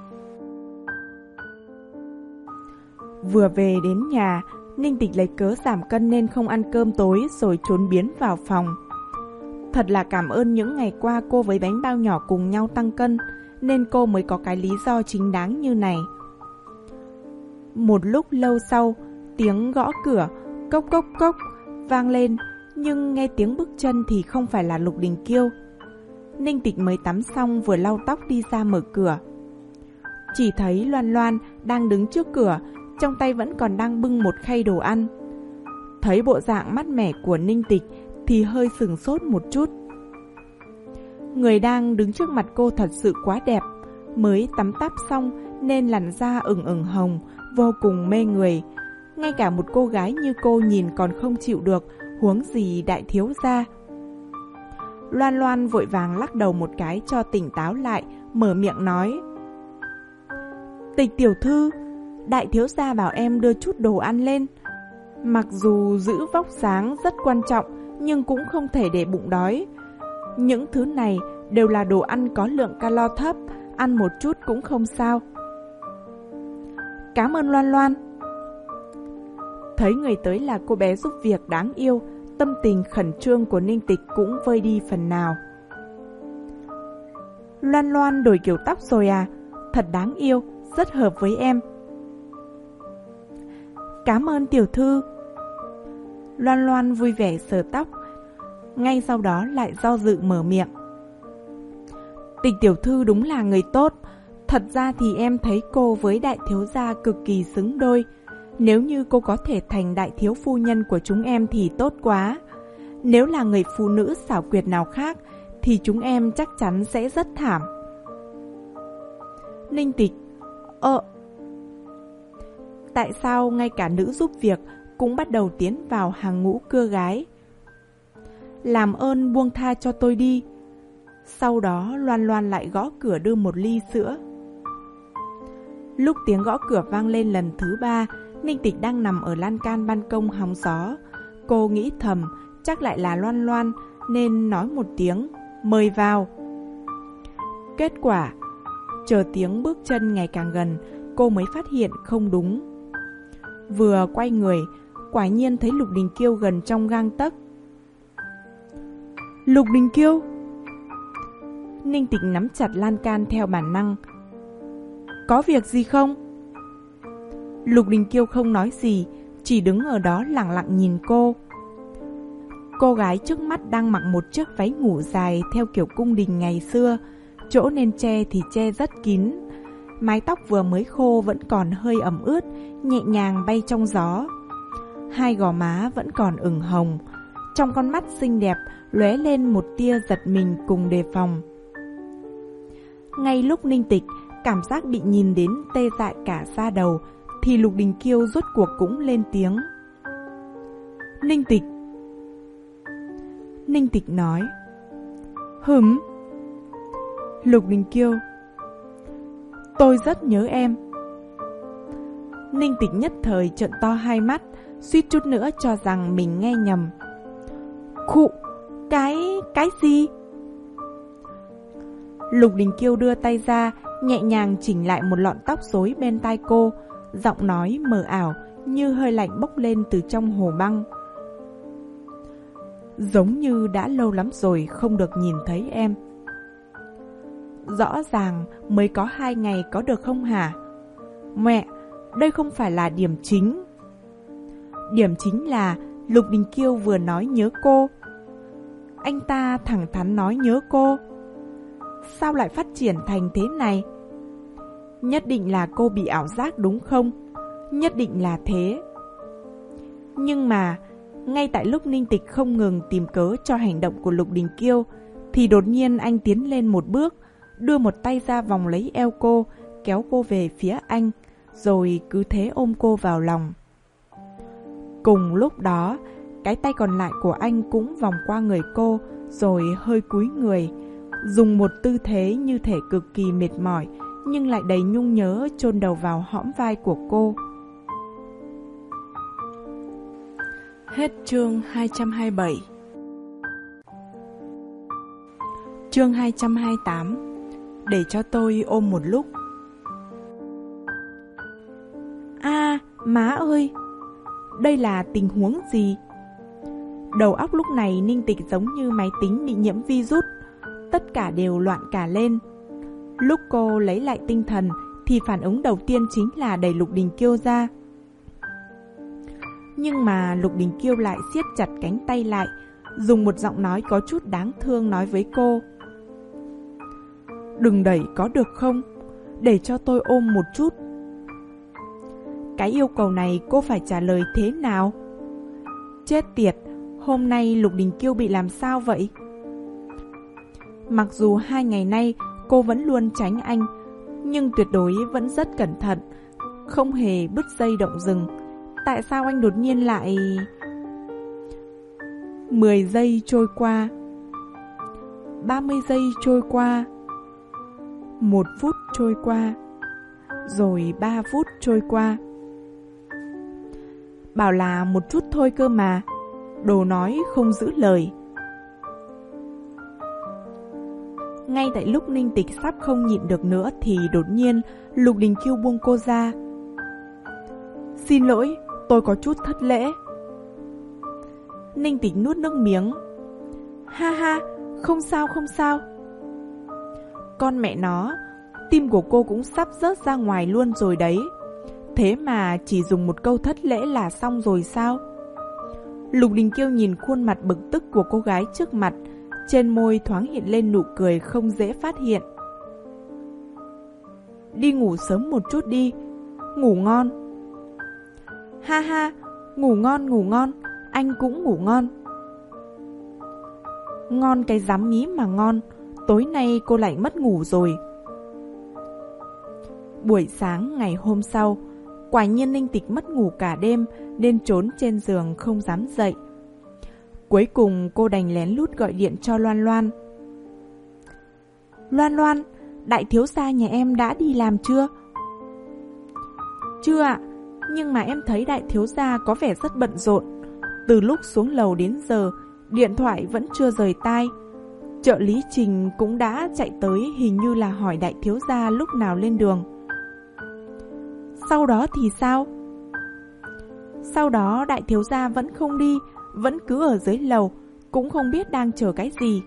Vừa về đến nhà, Ninh Tịch lấy cớ giảm cân nên không ăn cơm tối rồi trốn biến vào phòng. Thật là cảm ơn những ngày qua cô với bánh bao nhỏ cùng nhau tăng cân, nên cô mới có cái lý do chính đáng như này. Một lúc lâu sau, tiếng gõ cửa cốc cốc cốc vang lên, nhưng nghe tiếng bước chân thì không phải là Lục Đình Kiêu. Ninh Tịch mới tắm xong vừa lau tóc đi ra mở cửa. Chỉ thấy Loan Loan đang đứng trước cửa, trong tay vẫn còn đang bưng một khay đồ ăn. Thấy bộ dạng mát mẻ của Ninh Tịch thì hơi sửng sốt một chút. Người đang đứng trước mặt cô thật sự quá đẹp, mới tắm táp xong nên làn da ửng ửng hồng, vô cùng mê người. Ngay cả một cô gái như cô nhìn còn không chịu được, huống gì đại thiếu gia. Loan Loan vội vàng lắc đầu một cái cho tỉnh táo lại, mở miệng nói: Tịch tiểu thư, đại thiếu gia bảo em đưa chút đồ ăn lên. Mặc dù giữ vóc dáng rất quan trọng, nhưng cũng không thể để bụng đói. Những thứ này đều là đồ ăn có lượng calo thấp, ăn một chút cũng không sao. Cảm ơn Loan Loan. Thấy người tới là cô bé giúp việc đáng yêu, tâm tình khẩn trương của Ninh Tịch cũng vơi đi phần nào. Loan Loan đổi kiểu tóc rồi à? Thật đáng yêu, rất hợp với em. Cảm ơn tiểu thư. Loan Loan vui vẻ sờ tóc, ngay sau đó lại do dự mở miệng. Tịch tiểu thư đúng là người tốt. Thật ra thì em thấy cô với đại thiếu gia cực kỳ xứng đôi. Nếu như cô có thể thành đại thiếu phu nhân của chúng em thì tốt quá. Nếu là người phụ nữ xảo quyệt nào khác thì chúng em chắc chắn sẽ rất thảm. Ninh Tịch: Ờ Tại sao ngay cả nữ giúp việc cũng bắt đầu tiến vào hàng ngũ cưa gái? Làm ơn buông tha cho tôi đi. Sau đó Loan Loan lại gõ cửa đưa một ly sữa. Lúc tiếng gõ cửa vang lên lần thứ ba, Ninh Tịch đang nằm ở lan can ban công hóng gió. Cô nghĩ thầm chắc lại là Loan Loan nên nói một tiếng mời vào. Kết quả chờ tiếng bước chân ngày càng gần, cô mới phát hiện không đúng. Vừa quay người, quả nhiên thấy Lục Đình Kiêu gần trong gang tấc. Lục Đình Kiêu! Ninh Tịch nắm chặt lan can theo bản năng. Có việc gì không? Lục Đình Kiêu không nói gì, chỉ đứng ở đó lặng lặng nhìn cô. Cô gái trước mắt đang mặc một chiếc váy ngủ dài theo kiểu cung đình ngày xưa, chỗ nên che thì che rất kín. Mái tóc vừa mới khô vẫn còn hơi ẩm ướt, nhẹ nhàng bay trong gió. Hai gò má vẫn còn ửng hồng, trong con mắt xinh đẹp lóe lên một tia giật mình cùng đề phòng. Ngay lúc Ninh Tịch cảm giác bị nhìn đến tê dại cả da đầu, thì Lục Đình Kiêu rốt cuộc cũng lên tiếng. Ninh Tịch. Ninh Tịch nói. Hửm. Lục Đình Kiêu. Tôi rất nhớ em. Ninh Tịch nhất thời trợn to hai mắt, suýt chút nữa cho rằng mình nghe nhầm. Khụ, cái, cái gì? Lục Đình Kiêu đưa tay ra, nhẹ nhàng chỉnh lại một lọn tóc rối bên tai cô, giọng nói mờ ảo như hơi lạnh bốc lên từ trong hồ băng. Giống như đã lâu lắm rồi không được nhìn thấy em. Rõ ràng mới có hai ngày có được không hả? Mẹ, đây không phải là điểm chính. Điểm chính là Lục Đình Kiêu vừa nói nhớ cô. Anh ta thẳng thắn nói nhớ cô. Sao lại phát triển thành thế này? Nhất định là cô bị ảo giác đúng không? Nhất định là thế. Nhưng mà ngay tại lúc Ninh Tịch không ngừng tìm cớ cho hành động của Lục Đình Kiêu, thì đột nhiên anh tiến lên một bước, đưa một tay ra vòng lấy eo cô, kéo cô về phía anh, rồi cứ thế ôm cô vào lòng. Cùng lúc đó, cái tay còn lại của anh cũng vòng qua người cô, rồi hơi cúi người, dùng một tư thế như thể cực kỳ mệt mỏi, nhưng lại đầy nhung nhớ chôn đầu vào hõm vai của cô. Hết chương hai trăm hai mươi bảy. Chương hai trăm hai mươi tám. Để cho tôi ôm một lúc. À, má ơi, đây là tình huống gì? Đầu óc lúc này Ninh Tịch giống như máy tính bị nhiễm virus, tất cả đều loạn cả lên. Lúc cô lấy lại tinh thần thì phản ứng đầu tiên chính là đẩy Lục Đình Kiêu ra. Nhưng mà Lục Đình Kiêu lại siết chặt cánh tay lại, dùng một giọng nói có chút đáng thương nói với cô: "Đừng đẩy có được không? Để cho tôi ôm một chút." Cái yêu cầu này cô phải trả lời thế nào? Chết tiệt, hôm nay Lục Đình Kiêu bị làm sao vậy? Mặc dù hai ngày nay cô vẫn luôn tránh anh, nhưng tuyệt đối vẫn rất cẩn thận, không hề bứt dây động rừng. Tại sao anh đột nhiên lại... Mười giây trôi qua, ba mươi giây trôi qua, một phút trôi qua, rồi ba phút trôi qua. Bảo là một chút thôi cơ mà, đồ nói không giữ lời. Ngay tại lúc Ninh Tịch sắp không nhịn được nữa thì đột nhiên Lục Đình Kiêu buông cô ra. "Xin lỗi, tôi có chút thất lễ." Ninh Tịch nuốt nước miếng. Ha ha, không sao không sao. Con mẹ nó, tim của cô cũng sắp rớt ra ngoài luôn rồi đấy. Thế mà chỉ dùng một câu thất lễ là xong rồi sao? Lục Đình Kiêu nhìn khuôn mặt bực tức của cô gái trước mặt, trên môi thoáng hiện lên nụ cười không dễ phát hiện. "Đi ngủ sớm một chút đi, ngủ ngon." Ha ha, ngủ ngon ngủ ngon, anh cũng ngủ ngon. Ngon cái dám nghĩ mà ngon, tối nay cô lại mất ngủ rồi. Buổi sáng ngày hôm sau, quả nhiên Ninh Tịch mất ngủ cả đêm nên trốn trên giường không dám dậy. Cuối cùng cô đành lén lút gọi điện cho Loan Loan. "Loan Loan, đại thiếu gia nhà em đã đi làm chưa?" "Chưa ạ, nhưng mà em thấy đại thiếu gia có vẻ rất bận rộn. Từ lúc xuống lầu đến giờ, điện thoại vẫn chưa rời tai. Trợ lý Trình cũng đã chạy tới, hình như là hỏi đại thiếu gia lúc nào lên đường." "Sau đó thì sao?" "Sau đó đại thiếu gia vẫn không đi, vẫn cứ ở dưới lầu, cũng không biết đang chờ cái gì."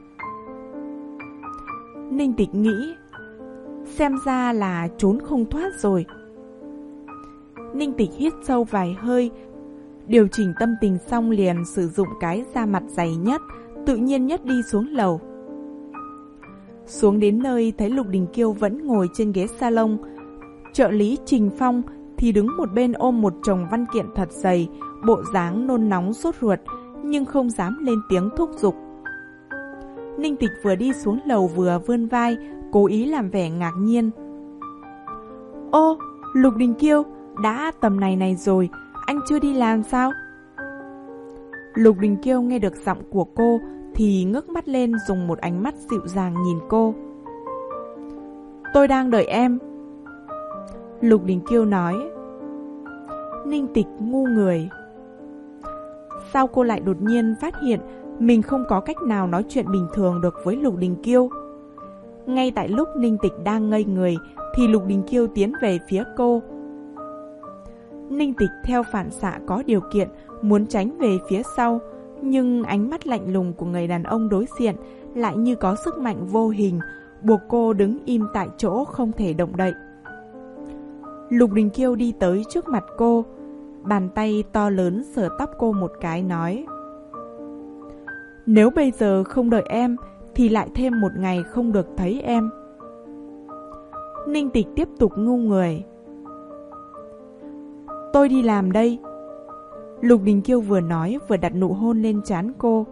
Ninh Tịch nghĩ, xem ra là trốn không thoát rồi. Ninh Tịch hít sâu vài hơi, điều chỉnh tâm tình xong liền sử dụng cái da mặt dày nhất, tự nhiên nhất đi xuống lầu. Xuống đến nơi thấy Lục Đình Kiêu vẫn ngồi trên ghế salon, trợ lý Trình Phong thì đứng một bên ôm một chồng văn kiện thật dày, bộ dáng nôn nóng sốt ruột, nhưng không dám lên tiếng thúc giục. Ninh Tịch vừa đi xuống lầu vừa vươn vai, cố ý làm vẻ ngạc nhiên. "Ô, Lục Đình Kiêu, đã tầm này này rồi, anh chưa đi làm sao?" Lục Đình Kiêu nghe được giọng của cô thì ngước mắt lên, dùng một ánh mắt dịu dàng nhìn cô. "Tôi đang đợi em." Lục Đình Kiêu nói. Ninh Tịch ngu người. Sao cô lại đột nhiên phát hiện mình không có cách nào nói chuyện bình thường được với Lục Đình Kiêu? Ngay tại lúc Ninh Tịch đang ngây người thì Lục Đình Kiêu tiến về phía cô. Ninh Tịch theo phản xạ có điều kiện muốn tránh về phía sau, nhưng ánh mắt lạnh lùng của người đàn ông đối diện lại như có sức mạnh vô hình, buộc cô đứng im tại chỗ không thể động đậy. Lục Đình Kiêu đi tới trước mặt cô, bàn tay to lớn sờ tóc cô một cái nói: "Nếu bây giờ không đợi em thì lại thêm một ngày không được thấy em." Ninh Tịch tiếp tục ngu người. "Tôi đi làm đây." Lục Đình Kiêu vừa nói vừa đặt nụ hôn lên trán cô.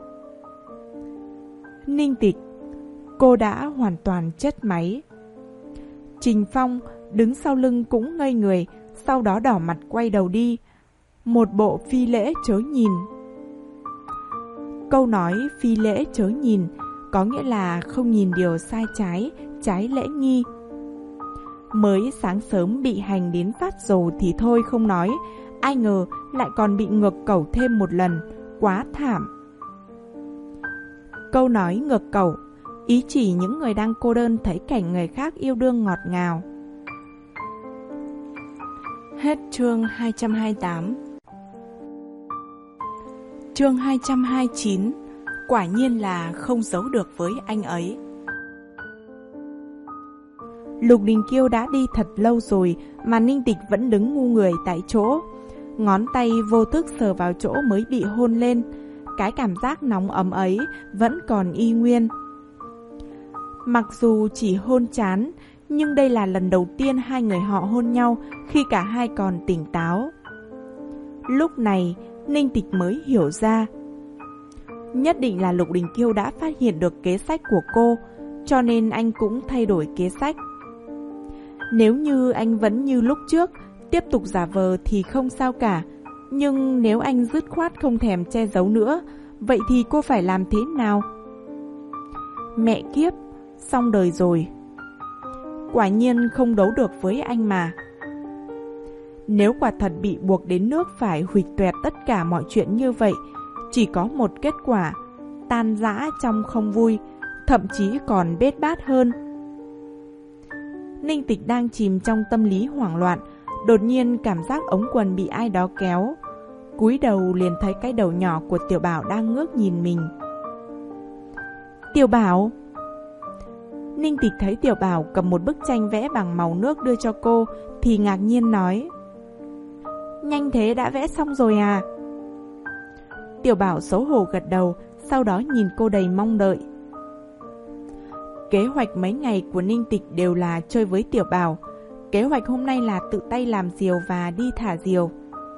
Ninh Tịch, cô đã hoàn toàn chết máy. Trình Phong đứng sau lưng cũng ngây người, sau đó đỏ mặt quay đầu đi, một bộ phi lễ chớ nhìn. Câu nói phi lễ chớ nhìn có nghĩa là không nhìn điều sai trái, trái lễ nghi. Mới sáng sớm bị hành đến phát rồ thì thôi không nói, ai ngờ lại còn bị ngược cẩu thêm một lần, quá thảm. Câu nói ngược cẩu ý chỉ những người đang cô đơn thấy cảnh người khác yêu đương ngọt ngào. Hết chương hai trăm hai mươi tám. Chương hai trăm hai mươi chín. Quả nhiên là không giấu được với anh ấy. Lục Đình Kiêu đã đi thật lâu rồi mà Ninh Tịch vẫn đứng ngu người tại chỗ. Ngón tay vô thức sờ vào chỗ mới bị hôn lên. Cái cảm giác nóng ấm ấy vẫn còn y nguyên. Mặc dù chỉ hôn chán, nhưng đây là lần đầu tiên hai người họ hôn nhau khi cả hai còn tỉnh táo. Lúc này, Ninh Tịch mới hiểu ra. Nhất định là Lục Đình Kiêu đã phát hiện được kế sách của cô, cho nên anh cũng thay đổi kế sách. Nếu như anh vẫn như lúc trước, tiếp tục giả vờ thì không sao cả. Nhưng nếu anh dứt khoát không thèm che giấu nữa, vậy thì cô phải làm thế nào? Mẹ kiếp, xong đời rồi. Quả nhiên không đấu được với anh mà. Nếu quả thật bị buộc đến nước phải huỵch toẹt tất cả mọi chuyện như vậy, chỉ có một kết quả, tan rã trong không vui, thậm chí còn bết bát hơn. Ninh Tịch đang chìm trong tâm lý hoảng loạn, đột nhiên cảm giác ống quần bị ai đó kéo. Cúi đầu liền thấy cái đầu nhỏ của Tiểu Bảo đang ngước nhìn mình. Tiểu Bảo! Ninh Tịch thấy Tiểu Bảo cầm một bức tranh vẽ bằng màu nước đưa cho cô thì ngạc nhiên nói: Nhanh thế đã vẽ xong rồi à? Tiểu Bảo xấu hổ gật đầu, sau đó nhìn cô đầy mong đợi. Kế hoạch mấy ngày của Ninh Tịch đều là chơi với Tiểu Bảo. Kế hoạch hôm nay là tự tay làm diều và đi thả diều.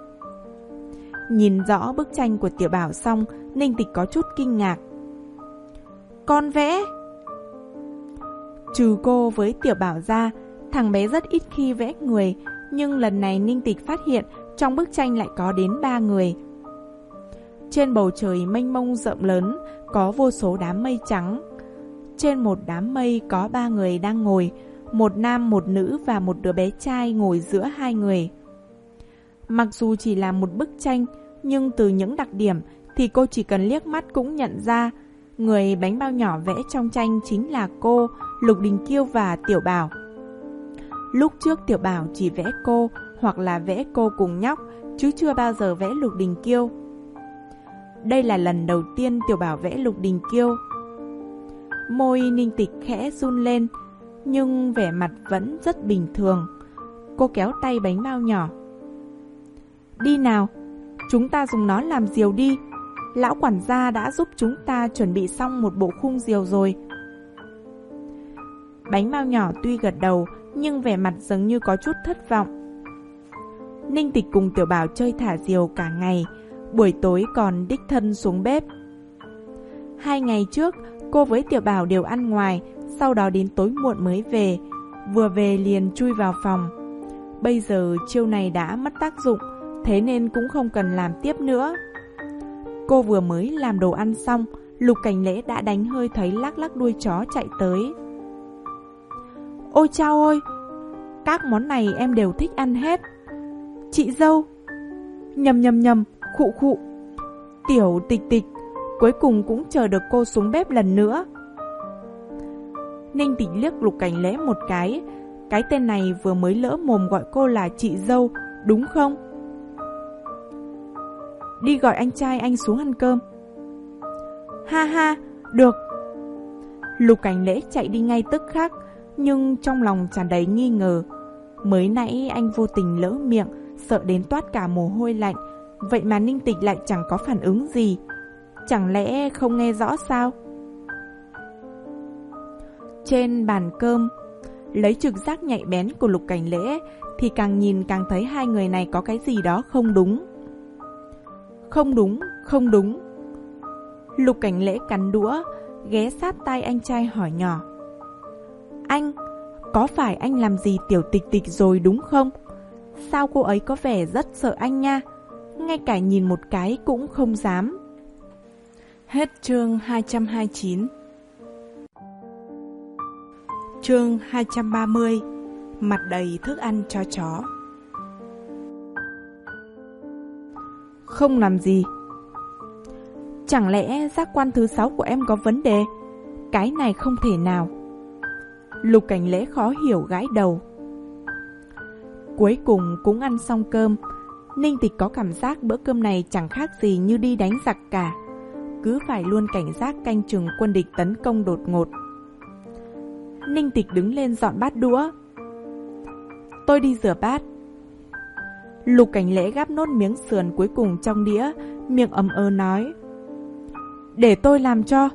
Nhìn rõ bức tranh của Tiểu Bảo xong, Ninh Tịch có chút kinh ngạc. Con vẽ? Trừ cô với Tiểu Bảo ra, thằng bé rất ít khi vẽ người, nhưng lần này Ninh Tịch phát hiện trong bức tranh lại có đến ba người. Trên bầu trời mênh mông rộng lớn có vô số đám mây trắng. Trên một đám mây có ba người đang ngồi, một nam, một nữ và một đứa bé trai ngồi giữa hai người. Mặc dù chỉ là một bức tranh, nhưng từ những đặc điểm thì cô chỉ cần liếc mắt cũng nhận ra người bánh bao nhỏ vẽ trong tranh chính là cô, Lục Đình Kiêu và Tiểu Bảo. Lúc trước Tiểu Bảo chỉ vẽ cô hoặc là vẽ cô cùng nhóc, chứ chưa bao giờ vẽ Lục Đình Kiêu. Đây là lần đầu tiên Tiểu Bảo vẽ Lục Đình Kiêu. Môi Ninh Tịch khẽ run lên, nhưng vẻ mặt vẫn rất bình thường. Cô kéo tay bánh bao nhỏ. Đi nào, chúng ta dùng nó làm diều đi. Lão quản gia đã giúp chúng ta chuẩn bị xong một bộ khung diều rồi. Bánh bao nhỏ tuy gật đầu, nhưng vẻ mặt dường như có chút thất vọng. Ninh Tịch cùng Tiểu Bảo chơi thả diều cả ngày, buổi tối còn đích thân xuống bếp. Hai ngày trước, cô với Tiểu Bảo đều ăn ngoài, sau đó đến tối muộn mới về. Vừa về liền chui vào phòng. Bây giờ chiêu này đã mất tác dụng, thế nên cũng không cần làm tiếp nữa. Cô vừa mới làm đồ ăn xong, Lục Cảnh Lễ đã đánh hơi thấy lắc lắc đuôi chó chạy tới. Ôi chao ơi, các món này em đều thích ăn hết. Chị dâu. Nhầm nhầm nhầm, khụ khụ. Tiểu Tịch Tịch, cuối cùng cũng chờ được cô xuống bếp lần nữa. Ninh Tịch liếc Lục Cảnh Lễ một cái. Cái tên này vừa mới lỡ mồm gọi cô là chị dâu, đúng không? Đi gọi anh trai anh xuống ăn cơm. Ha ha, được. Lục Cảnh Lễ chạy đi ngay tức khắc, nhưng trong lòng tràn đầy nghi ngờ. Mới nãy anh vô tình lỡ miệng, sợ đến toát cả mồ hôi lạnh. Vậy mà Ninh Tịch lại chẳng có phản ứng gì. Chẳng lẽ không nghe rõ sao? Trên bàn cơm, lấy trực giác nhạy bén của Lục Cảnh Lễ thì càng nhìn càng thấy hai người này có cái gì đó không đúng. Không đúng, không đúng. Lục Cảnh Lễ cắn đũa, ghé sát tai anh trai hỏi nhỏ. Anh, có phải anh làm gì Tiểu Tịch Tịch rồi đúng không? Sao cô ấy có vẻ rất sợ anh nha, ngay cả nhìn một cái cũng không dám. Hết chương hai trăm hai mươi chín. Chương hai trăm ba mươi. Mặt đầy thức ăn cho chó. Không làm gì. Chẳng lẽ giác quan thứ sáu của em có vấn đề? Cái này không thể nào. Lục Cảnh Lễ khó hiểu gãi đầu. Cuối cùng cũng ăn xong cơm, Ninh Tịch có cảm giác bữa cơm này chẳng khác gì như đi đánh giặc cả, cứ phải luôn cảnh giác canh chừng quân địch tấn công đột ngột. Ninh Tịch đứng lên dọn bát đũa. Tôi đi rửa bát. Lục Cảnh Lễ gắp nốt miếng sườn cuối cùng trong đĩa, miệng ấm ơ nói. Để tôi làm cho.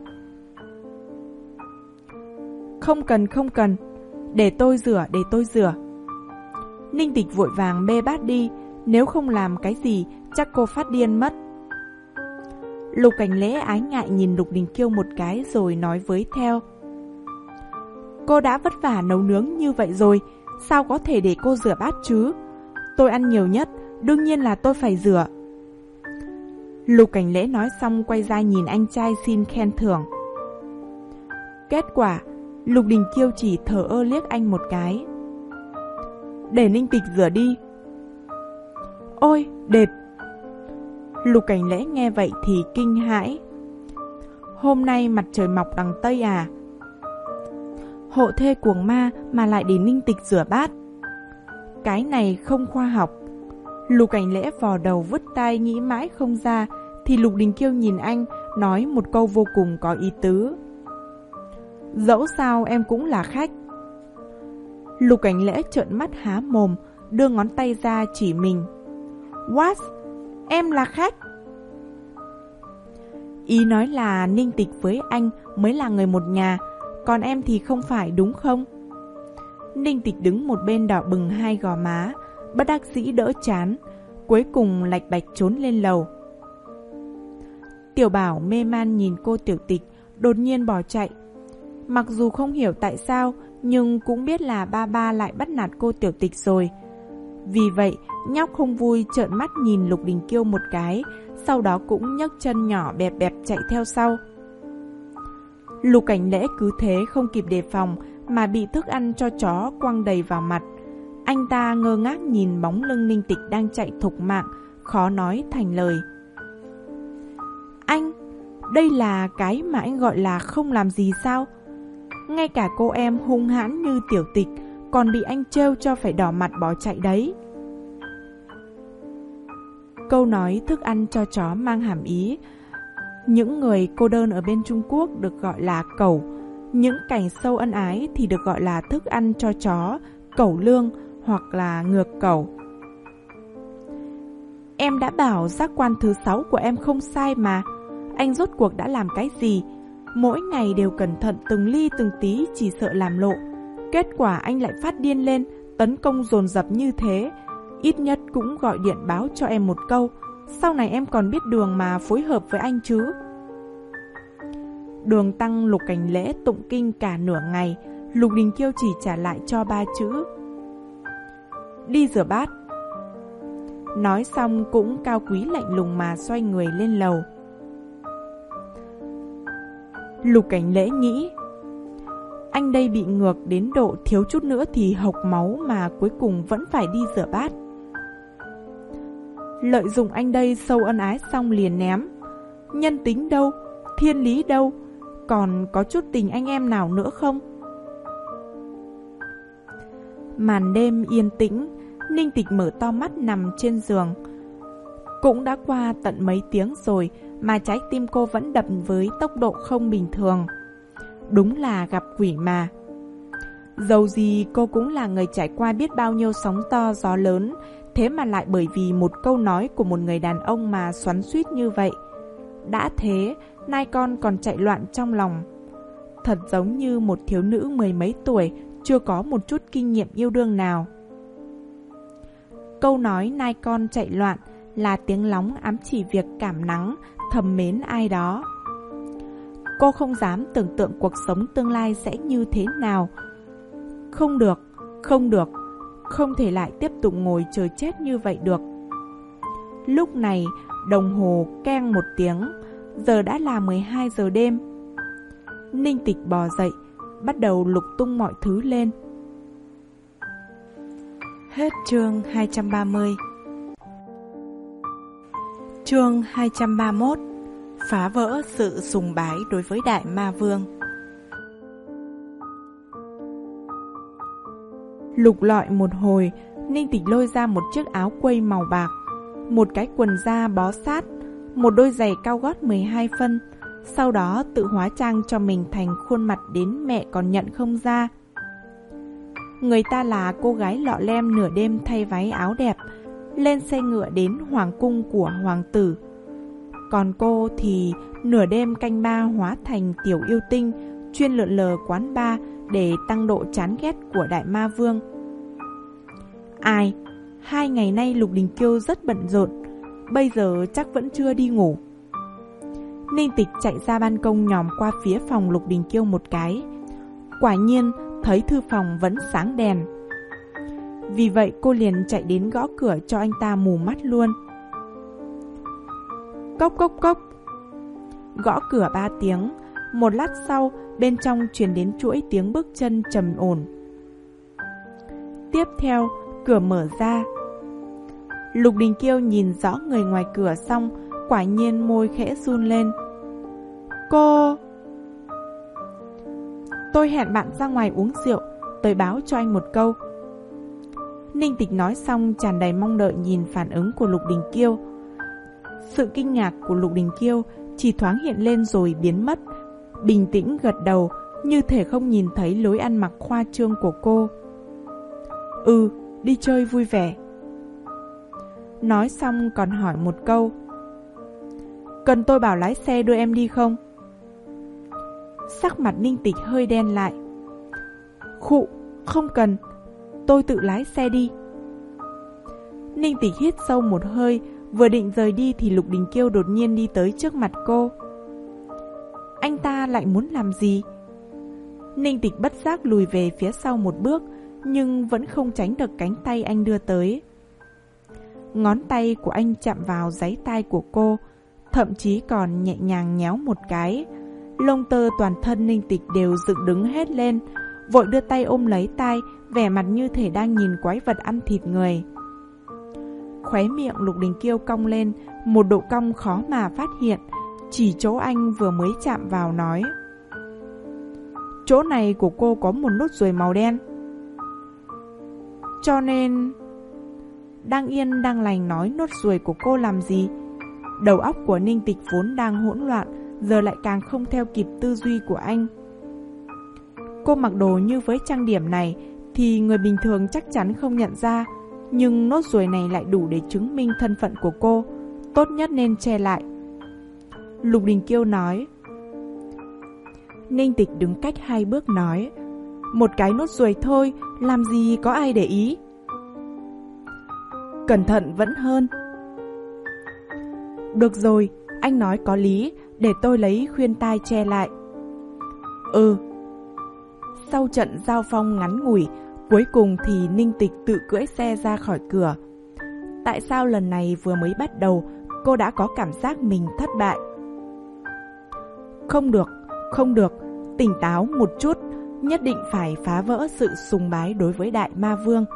Không cần không cần, để tôi rửa để tôi rửa. Ninh Tịch vội vàng bê bát đi, nếu không làm cái gì chắc cô phát điên mất. Lục Cảnh Lễ ái ngại nhìn Lục Đình Kiêu một cái rồi nói với theo. Cô đã vất vả nấu nướng như vậy rồi, sao có thể để cô rửa bát chứ? Tôi ăn nhiều nhất, đương nhiên là tôi phải rửa. Lục Cảnh Lễ nói xong quay ra nhìn anh trai xin khen thưởng. Kết quả, Lục Đình Kiêu chỉ thờ ơ liếc anh một cái. Để Ninh Tịch rửa đi. Ôi, đệt. Lục Cảnh Lễ nghe vậy thì kinh hãi. Hôm nay mặt trời mọc đằng Tây à? Hộ thê cuồng ma mà lại để Ninh Tịch rửa bát. Cái này không khoa học. Lục Cảnh Lễ vò đầu vứt tai nghĩ mãi không ra, thì Lục Đình Kiêu nhìn anh, nói một câu vô cùng có ý tứ. Dẫu sao em cũng là khách. Lục Cảnh Lễ trợn mắt há mồm, đưa ngón tay ra chỉ mình. What? Em là khách? Ý nói là Ninh Tịch với anh mới là người một nhà, còn em thì không phải đúng không? Ninh Tịch đứng một bên đỏ bừng hai gò má, bất đắc dĩ đỡ chán, cuối cùng lạch bạch trốn lên lầu. Tiểu Bảo mê man nhìn cô Tiểu Tịch, đột nhiên bỏ chạy. Mặc dù không hiểu tại sao, nhưng cũng biết là ba ba lại bắt nạt cô Tiểu Tịch rồi. Vì vậy, nhóc không vui trợn mắt nhìn Lục Đình Kiêu một cái, sau đó cũng nhấc chân nhỏ bẹp bẹp chạy theo sau. Lục Cảnh Lễ cứ thế không kịp đề phòng mà bị thức ăn cho chó quăng đầy vào mặt. Anh ta ngơ ngác nhìn bóng lưng Ninh Tịch đang chạy thục mạng, khó nói thành lời. Anh, đây là cái mà anh gọi là không làm gì sao? Ngay cả cô em hung hãn như Tiểu Tịch còn bị anh trêu cho phải đỏ mặt bỏ chạy đấy. Câu nói thức ăn cho chó mang hàm ý những người cô đơn ở bên Trung Quốc được gọi là cẩu, những cảnh sâu ân ái thì được gọi là thức ăn cho chó, cẩu lương hoặc là ngược cẩu. Em đã bảo giác quan thứ sáu của em không sai mà. Anh rốt cuộc đã làm cái gì? Mỗi ngày đều cẩn thận từng ly từng tí, chỉ sợ làm lộ. Kết quả anh lại phát điên lên, tấn công dồn dập như thế. Ít nhất cũng gọi điện báo cho em một câu, sau này em còn biết đường mà phối hợp với anh chứ. Đường Tăng Lục Cảnh Lễ tụng kinh cả nửa ngày, Lục Đình Kiêu chỉ trả lại cho ba chữ: đi rửa bát. Nói xong cũng cao quý lạnh lùng mà xoay người lên lầu. Lục Cảnh Lễ nghĩ, anh đây bị ngược đến độ thiếu chút nữa thì hộc máu mà cuối cùng vẫn phải đi rửa bát. Lợi dụng anh đây sâu ân ái xong liền ném. Nhân tính đâu, thiên lý đâu, còn có chút tình anh em nào nữa không? Màn đêm yên tĩnh, Ninh Tịch mở to mắt nằm trên giường. Cũng đã qua tận mấy tiếng rồi mà trái tim cô vẫn đập với tốc độ không bình thường. Đúng là gặp quỷ mà. Dầu gì cô cũng là người trải qua biết bao nhiêu sóng to gió lớn, thế mà lại bởi vì một câu nói của một người đàn ông mà xoắn xuýt như vậy. Đã thế, nai con còn chạy loạn trong lòng. Thật giống như một thiếu nữ mười mấy tuổi, chưa có một chút kinh nghiệm yêu đương nào. Câu nói nai con chạy loạn là tiếng lóng ám chỉ việc cảm nắng, thầm mến ai đó. Cô không dám tưởng tượng cuộc sống tương lai sẽ như thế nào. Không được, không được, không thể lại tiếp tục ngồi chờ chết như vậy được. Lúc này, đồng hồ keng một tiếng, giờ đã là mười hai giờ đêm. Ninh Tịch bò dậy, bắt đầu lục tung mọi thứ lên. Hết chương hai trăm ba mươi. Chương hai trăm ba mươi mốt. Phá vỡ sự sùng bái đối với Đại Ma Vương. Lục lọi một hồi, Ninh Tịch lôi ra một chiếc áo quây màu bạc, một cái quần da bó sát, một đôi giày cao gót mười hai phân, sau đó tự hóa trang cho mình thành khuôn mặt đến mẹ còn nhận không ra. Người ta là cô gái lọ lem nửa đêm thay váy áo đẹp, lên xe ngựa đến hoàng cung của hoàng tử. Còn cô thì nửa đêm canh ba hóa thành tiểu yêu tinh, chuyên lượn lờ quán bar để tăng độ chán ghét của đại ma vương. Ai, hai ngày nay Lục Đình Kiêu rất bận rộn, bây giờ chắc vẫn chưa đi ngủ. Ninh Tịch chạy ra ban công nhòm qua phía phòng Lục Đình Kiêu một cái. Quả nhiên thấy thư phòng vẫn sáng đèn. Vì vậy cô liền chạy đến gõ cửa cho anh ta mù mắt luôn. Cốc cốc cốc. Gõ cửa ba tiếng. Một lát sau, bên trong truyền đến chuỗi tiếng bước chân trầm ổn. Tiếp theo, cửa mở ra. Lục Đình Kiêu nhìn rõ người ngoài cửa xong, quả nhiên môi khẽ run lên. Cô... Tôi hẹn bạn ra ngoài uống rượu, tới báo cho anh một câu. Ninh Tịch nói xong tràn đầy mong đợi nhìn phản ứng của Lục Đình Kiêu. Sự kinh ngạc của Lục Đình Kiêu chỉ thoáng hiện lên rồi biến mất, bình tĩnh gật đầu, như thể không nhìn thấy lối ăn mặc khoa trương của cô. Ừ, đi chơi vui vẻ. Nói xong còn hỏi một câu. Cần tôi bảo lái xe đưa em đi không? Sắc mặt Ninh Tịch hơi đen lại. Khụ, không cần, tôi tự lái xe đi. Ninh Tịch hít sâu một hơi, vừa định rời đi thì Lục Đình Kiêu đột nhiên đi tới trước mặt cô. Anh ta lại muốn làm gì? Ninh Tịch bất giác lùi về phía sau một bước, nhưng vẫn không tránh được cánh tay anh đưa tới. Ngón tay của anh chạm vào dáy tai của cô, thậm chí còn nhẹ nhàng nhéo một cái. Lông tơ toàn thân Ninh Tịch đều dựng đứng hết lên, vội đưa tay ôm lấy tai, vẻ mặt như thể đang nhìn quái vật ăn thịt người. Khóe miệng Lục Đình Kiêu cong lên, một độ cong khó mà phát hiện, chỉ chỗ anh vừa mới chạm vào nói. Chỗ này của cô có một nốt ruồi màu đen. Cho nên... Đang yên đang lành nói nốt ruồi của cô làm gì? Đầu óc của Ninh Tịch vốn đang hỗn loạn, giờ lại càng không theo kịp tư duy của anh. Cô mặc đồ như với trang điểm này thì người bình thường chắc chắn không nhận ra, nhưng nốt ruồi này lại đủ để chứng minh thân phận của cô, tốt nhất nên che lại. Lục Đình Kiêu nói. Ninh Tịch đứng cách hai bước nói. Một cái nốt ruồi thôi, làm gì có ai để ý. Cẩn thận vẫn hơn. Được rồi, anh nói có lý, để tôi lấy khuyên tai che lại. Ừ. Sau trận giao phong ngắn ngủi, cuối cùng thì Ninh Tịch tự cưỡi xe ra khỏi cửa. Tại sao lần này vừa mới bắt đầu, cô đã có cảm giác mình thất bại? Không được, không được, tỉnh táo một chút, nhất định phải phá vỡ sự sùng bái đối với Đại Ma Vương.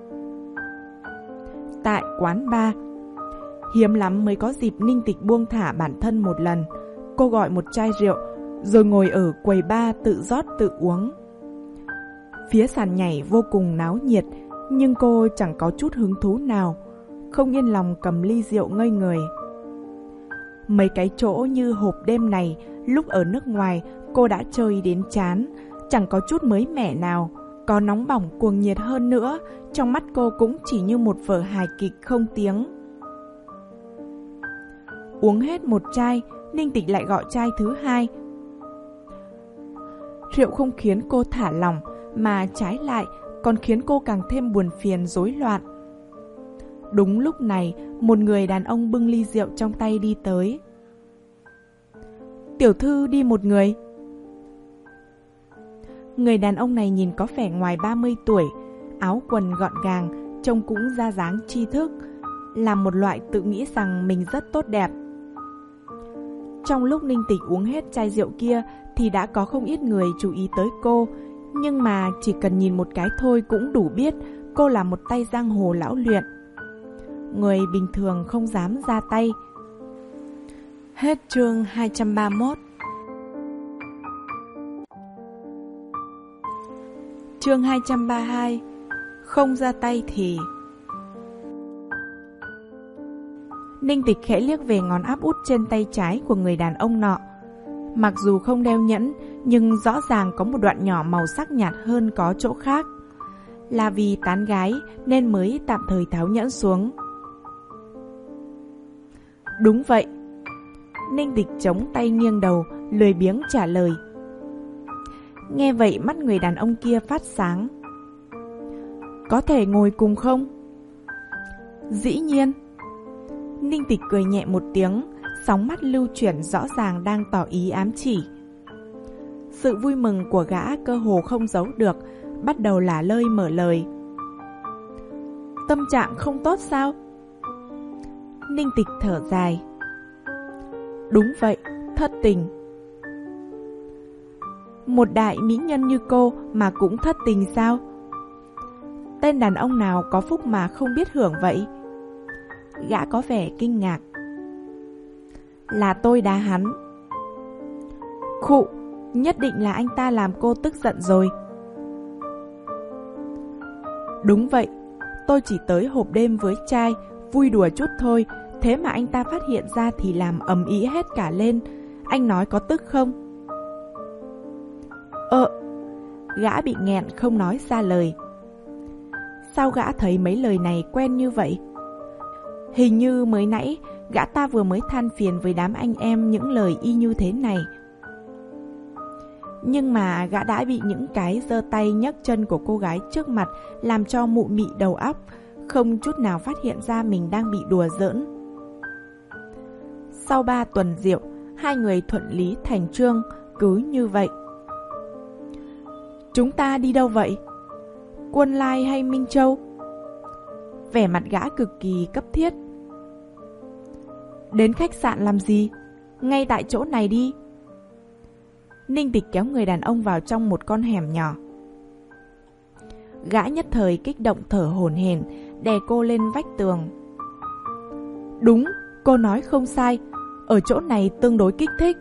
Tại quán bar, hiếm lắm mới có dịp Ninh Tịch buông thả bản thân một lần. Cô gọi một chai rượu, rồi ngồi ở quầy bar tự rót tự uống. Phía sàn nhảy vô cùng náo nhiệt, nhưng cô chẳng có chút hứng thú nào, không yên lòng cầm ly rượu ngây người. Mấy cái chỗ như hộp đêm này, lúc ở nước ngoài cô đã chơi đến chán, chẳng có chút mới mẻ nào. Có nóng bỏng cuồng nhiệt hơn nữa, trong mắt cô cũng chỉ như một vở hài kịch không tiếng. Uống hết một chai, Ninh Tịch lại gọi chai thứ hai. Rượu không khiến cô thả lỏng, mà trái lại còn khiến cô càng thêm buồn phiền rối loạn. Đúng lúc này, một người đàn ông bưng ly rượu trong tay đi tới. Tiểu thư đi một người. Người đàn ông này nhìn có vẻ ngoài ba mươi tuổi, áo quần gọn gàng, trông cũng ra dáng tri thức, là một loại tự nghĩ rằng mình rất tốt đẹp. Trong lúc Ninh Tịch uống hết chai rượu kia thì đã có không ít người chú ý tới cô, nhưng mà chỉ cần nhìn một cái thôi cũng đủ biết cô là một tay giang hồ lão luyện. Người bình thường không dám ra tay. Hết chương hai trăm ba mươi mốt. Chương hai trăm ba mươi hai. không ra tay thì... Ninh Tịch khẽ liếc về ngón áp út trên tay trái của người đàn ông nọ. Mặc dù không đeo nhẫn, nhưng rõ ràng có một đoạn nhỏ màu sắc nhạt hơn có chỗ khác. Là vì tán gái nên mới tạm thời tháo nhẫn xuống. Đúng vậy. Ninh Tịch chống tay nghiêng đầu, lười biếng trả lời. Nghe vậy mắt người đàn ông kia phát sáng. Có thể ngồi cùng không? Dĩ nhiên. Ninh Tịch cười nhẹ một tiếng, sóng mắt lưu chuyển rõ ràng đang tỏ ý ám chỉ. Sự vui mừng của gã cơ hồ không giấu được, bắt đầu lả lơi mở lời. Tâm trạng không tốt sao? Ninh Tịch thở dài. Đúng vậy, thất tình. Một đại mỹ nhân như cô mà cũng thất tình sao? Tên đàn ông nào có phúc mà không biết hưởng vậy? Gã có vẻ kinh ngạc. Là tôi đá hắn. Khụ, nhất định là anh ta làm cô tức giận rồi. Đúng vậy, tôi chỉ tới hộp đêm với trai, vui đùa chút thôi. Thế mà anh ta phát hiện ra thì làm ầm ĩ hết cả lên. Anh nói có tức không? Ờ, gã bị nghẹn không nói ra lời. Sao gã thấy mấy lời này quen như vậy? Hình như mới nãy gã ta vừa mới than phiền với đám anh em những lời y như thế này. Nhưng mà gã đã bị những cái giơ tay nhấc chân của cô gái trước mặt làm cho mụ mị đầu óc, không chút nào phát hiện ra mình đang bị đùa giỡn. Sau ba tuần rượu, hai người thuận lý thành chương, cứ như vậy. Chúng ta đi đâu vậy? Quân Lai hay Minh Châu? Vẻ mặt gã cực kỳ cấp thiết. Đến khách sạn làm gì? Ngay tại chỗ này đi. Ninh Tịch kéo người đàn ông vào trong một con hẻm nhỏ. Gã nhất thời kích động thở hổn hển, đè cô lên vách tường. Đúng, cô nói không sai, ở chỗ này tương đối kích thích.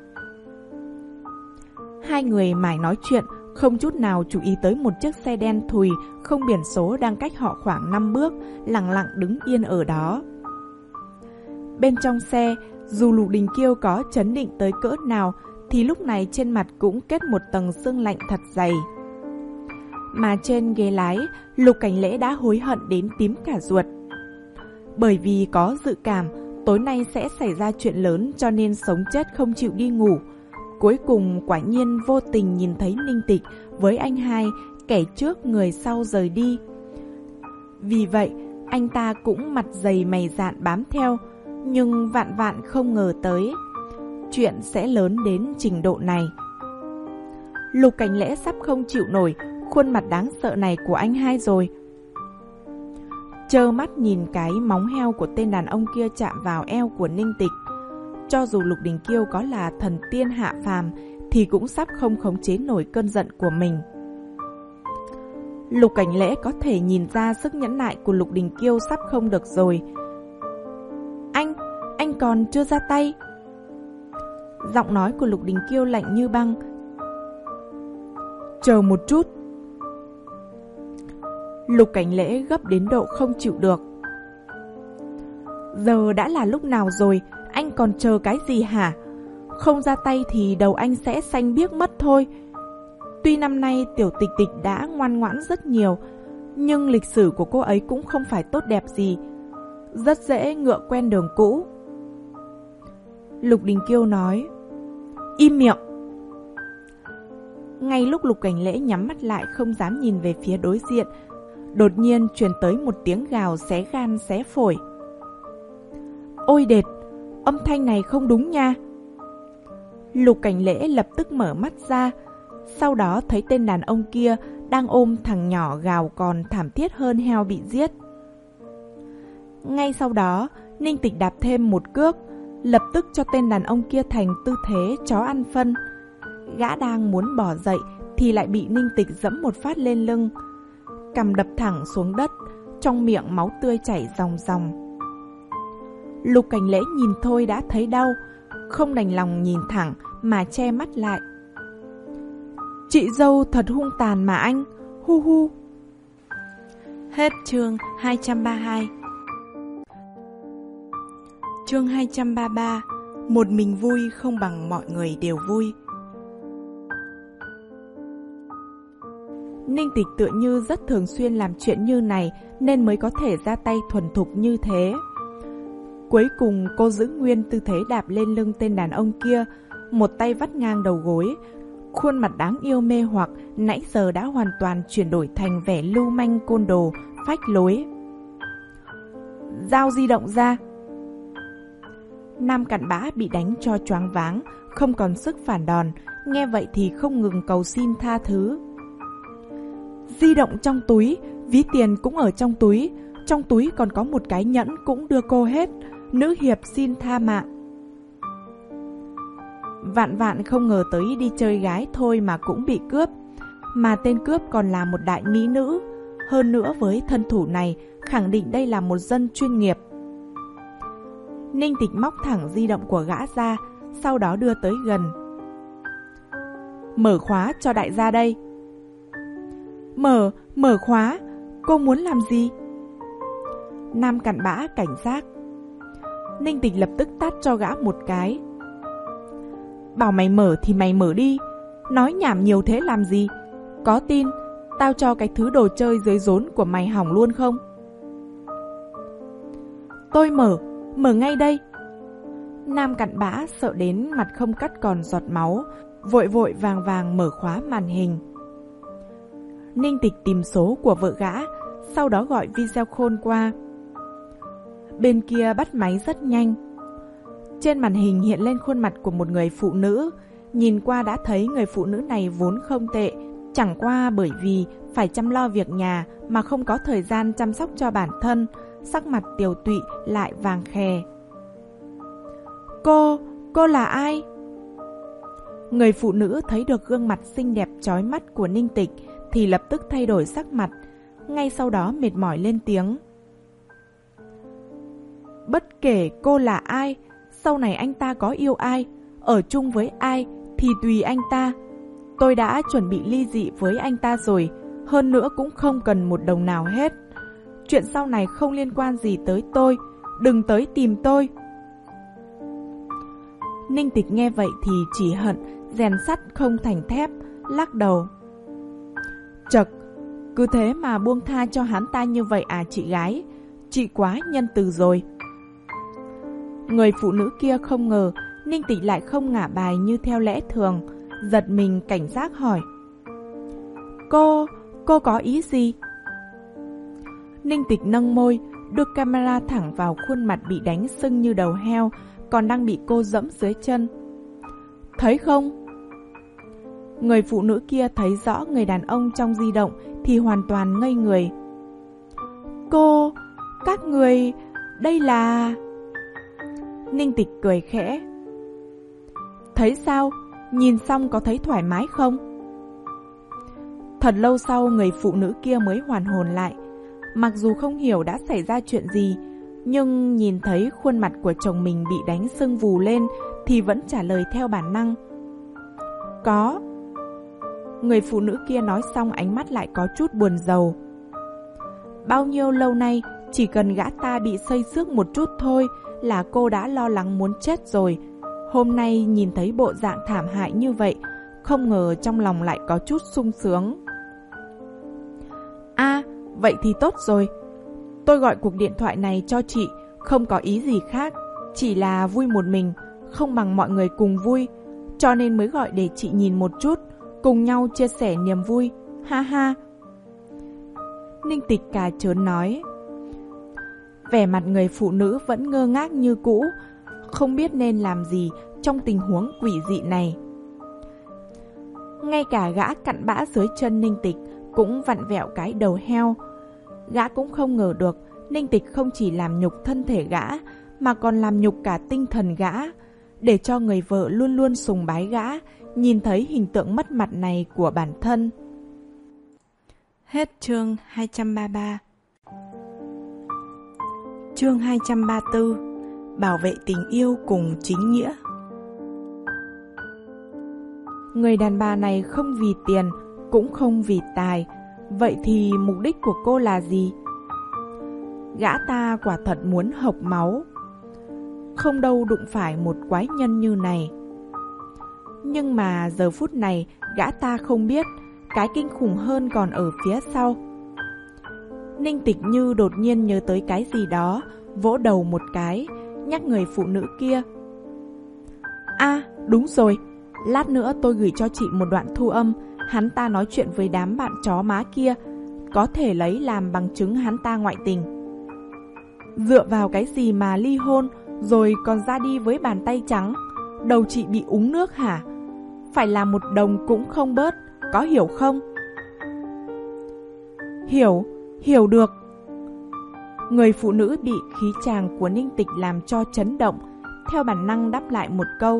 Hai người mải nói chuyện, không chút nào chú ý tới một chiếc xe đen thùi không biển số đang cách họ khoảng năm bước, lặng lặng đứng yên ở đó. Bên trong xe, dù Lục Đình Kiêu có chấn định tới cỡ nào thì lúc này trên mặt cũng kết một tầng sương lạnh thật dày. Mà trên ghế lái, Lục Cảnh Lễ đã hối hận đến tím cả ruột. Bởi vì có dự cảm tối nay sẽ xảy ra chuyện lớn cho nên sống chết không chịu đi ngủ. Cuối cùng quả nhiên vô tình nhìn thấy Ninh Tịch với anh hai, kẻ trước người sau rời đi. Vì vậy, anh ta cũng mặt dày mày dạn bám theo, nhưng vạn vạn không ngờ tới chuyện sẽ lớn đến trình độ này. Lục Cảnh Lễ sắp không chịu nổi khuôn mặt đáng sợ này của anh hai rồi. Trơ mắt nhìn cái móng heo của tên đàn ông kia chạm vào eo của Ninh Tịch. Cho dù Lục Đình Kiêu có là thần tiên hạ phàm thì cũng sắp không khống chế nổi cơn giận của mình. Lục Cảnh Lễ có thể nhìn ra sức nhẫn nại của Lục Đình Kiêu sắp không được rồi. Anh, anh còn chưa ra tay. Giọng nói của Lục Đình Kiêu lạnh như băng. Chờ một chút. Lục Cảnh Lễ gấp đến độ không chịu được. Giờ đã là lúc nào rồi, anh còn chờ cái gì hả? Không ra tay thì đầu anh sẽ xanh biếc mất thôi. Tuy năm nay Tiểu Tịch Tịch đã ngoan ngoãn rất nhiều, nhưng lịch sử của cô ấy cũng không phải tốt đẹp gì. Rất dễ ngựa quen đường cũ. Lục Đình Kiêu nói. Im miệng. Ngay lúc Lục Cảnh Lễ nhắm mắt lại không dám nhìn về phía đối diện, đột nhiên truyền tới một tiếng gào xé gan xé phổi. Ôi đệt, âm thanh này không đúng nha. Lục Cảnh Lễ lập tức mở mắt ra, sau đó thấy tên đàn ông kia đang ôm thằng nhỏ gào còn thảm thiết hơn heo bị giết. Ngay sau đó, Ninh Tịch đạp thêm một cước, lập tức cho tên đàn ông kia thành tư thế chó ăn phân. Gã đang muốn bỏ dậy thì lại bị Ninh Tịch giẫm một phát lên lưng, cằm đập thẳng xuống đất, trong miệng máu tươi chảy ròng ròng. Lục Cảnh Lễ nhìn thôi đã thấy đau, không đành lòng nhìn thẳng mà che mắt lại. Chị dâu thật hung tàn mà anh, hu hu. Hết chương hai trăm ba mươi hai. Chương hai trăm ba mươi ba. Một mình vui không bằng mọi người đều vui. Ninh Tịch tựa như rất thường xuyên làm chuyện như này nên mới có thể ra tay thuần thục như thế. Cuối cùng cô giữ nguyên tư thế đạp lên lưng tên đàn ông kia, một tay vắt ngang đầu gối. Khuôn mặt đáng yêu mê hoặc nãy giờ đã hoàn toàn chuyển đổi thành vẻ lưu manh côn đồ, phách lối. Giao di động ra. Nam cặn bã bị đánh cho choáng váng, không còn sức phản đòn, nghe vậy thì không ngừng cầu xin tha thứ. Di động trong túi, ví tiền cũng ở trong túi, trong túi còn có một cái nhẫn cũng đưa cô hết, nữ hiệp xin tha mạng. Vạn vạn không ngờ tới đi chơi gái thôi mà cũng bị cướp, mà tên cướp còn là một đại mỹ nữ, hơn nữa với thân thủ này khẳng định đây là một dân chuyên nghiệp. Ninh Tịch móc thẳng di động của gã ra, sau đó đưa tới gần. Mở khóa cho đại gia đây. Mở, mở khóa, cô muốn làm gì? Nam cặn bã cảnh giác. Ninh Tịch lập tức tát cho gã một cái. Bảo mày mở thì mày mở đi, nói nhảm nhiều thế làm gì? Có tin tao cho cái thứ đồ chơi dưới rốn của mày hỏng luôn không? Tôi mở, mở ngay đây. Nam cặn bã sợ đến mặt không cắt còn giọt máu, vội vội vàng vàng mở khóa màn hình. Ninh Tịch tìm số của vợ gã, sau đó gọi video call qua. Bên kia bắt máy rất nhanh. Trên màn hình hiện lên khuôn mặt của một người phụ nữ. Nhìn qua đã thấy người phụ nữ này vốn không tệ, chẳng qua bởi vì phải chăm lo việc nhà mà không có thời gian chăm sóc cho bản thân, sắc mặt tiều tụy lại vàng khè. Cô, cô là ai? Người phụ nữ thấy được gương mặt xinh đẹp chói mắt của Ninh Tịch thì lập tức thay đổi sắc mặt, ngay sau đó mệt mỏi lên tiếng. Bất kể cô là ai, sau này anh ta có yêu ai, ở chung với ai thì tùy anh ta. Tôi đã chuẩn bị ly dị với anh ta rồi, hơn nữa cũng không cần một đồng nào hết. Chuyện sau này không liên quan gì tới tôi, đừng tới tìm tôi. Ninh Tịch nghe vậy thì chỉ hận rèn sắt không thành thép, lắc đầu. Chật, cứ thế mà buông tha cho hắn ta như vậy à chị gái, chị quá nhân từ rồi. Người phụ nữ kia không ngờ Ninh Tịch lại không ngả bài như theo lẽ thường, giật mình cảnh giác hỏi. Cô, cô có ý gì? Ninh Tịch nâng môi, đưa camera thẳng vào khuôn mặt bị đánh sưng như đầu heo, còn đang bị cô dẫm dưới chân. Thấy không? Người phụ nữ kia thấy rõ người đàn ông trong di động thì hoàn toàn ngây người. Cô, các người, đây là... Ninh Tịch cười khẽ. Thấy sao? Nhìn xong có thấy thoải mái không? Thật lâu sau người phụ nữ kia mới hoàn hồn lại. Mặc dù không hiểu đã xảy ra chuyện gì, nhưng nhìn thấy khuôn mặt của chồng mình bị đánh sưng vù lên thì vẫn trả lời theo bản năng. Có. Người phụ nữ kia nói xong ánh mắt lại có chút buồn rầu. Bao nhiêu lâu nay, chỉ cần gã ta bị xây xước một chút thôi là cô đã lo lắng muốn chết rồi. Hôm nay nhìn thấy bộ dạng thảm hại như vậy, không ngờ trong lòng lại có chút sung sướng. À, vậy thì tốt rồi. Tôi gọi cuộc điện thoại này cho chị, không có ý gì khác, chỉ là vui một mình, không bằng mọi người cùng vui, cho nên mới gọi để chị nhìn một chút, cùng nhau chia sẻ niềm vui, ha ha. Ninh Tịch cà chớn nói. Vẻ mặt người phụ nữ vẫn ngơ ngác như cũ, không biết nên làm gì trong tình huống quỷ dị này. Ngay cả gã cặn bã dưới chân Ninh Tịch cũng vặn vẹo cái đầu heo. Gã cũng không ngờ được Ninh Tịch không chỉ làm nhục thân thể gã mà còn làm nhục cả tinh thần gã, để cho người vợ luôn luôn sùng bái gã nhìn thấy hình tượng mất mặt này của bản thân. Hết chương hai trăm ba mươi ba. Chương hai trăm ba mươi tư. Bảo vệ tình yêu cùng chính nghĩa. Người đàn bà này không vì tiền, cũng không vì tài. Vậy thì mục đích của cô là gì? gã ta quả thật muốn hộc máu. Không đâu đụng phải một quái nhân như này. Nhưng mà giờ phút này gã ta không biết cái kinh khủng hơn còn ở phía sau. Ninh Tịch như đột nhiên nhớ tới cái gì đó, vỗ đầu một cái, nhắc người phụ nữ kia. À, đúng rồi, lát nữa tôi gửi cho chị một đoạn thu âm, hắn ta nói chuyện với đám bạn chó má kia, có thể lấy làm bằng chứng hắn ta ngoại tình. Dựa vào cái gì mà ly hôn, rồi còn ra đi với bàn tay trắng? Đầu chị bị uống nước hả? Phải làm một đồng cũng không bớt, có hiểu không? Hiểu, hiểu được. Người phụ nữ bị khí tràng của Ninh Tịch làm cho chấn động, theo bản năng đáp lại một câu.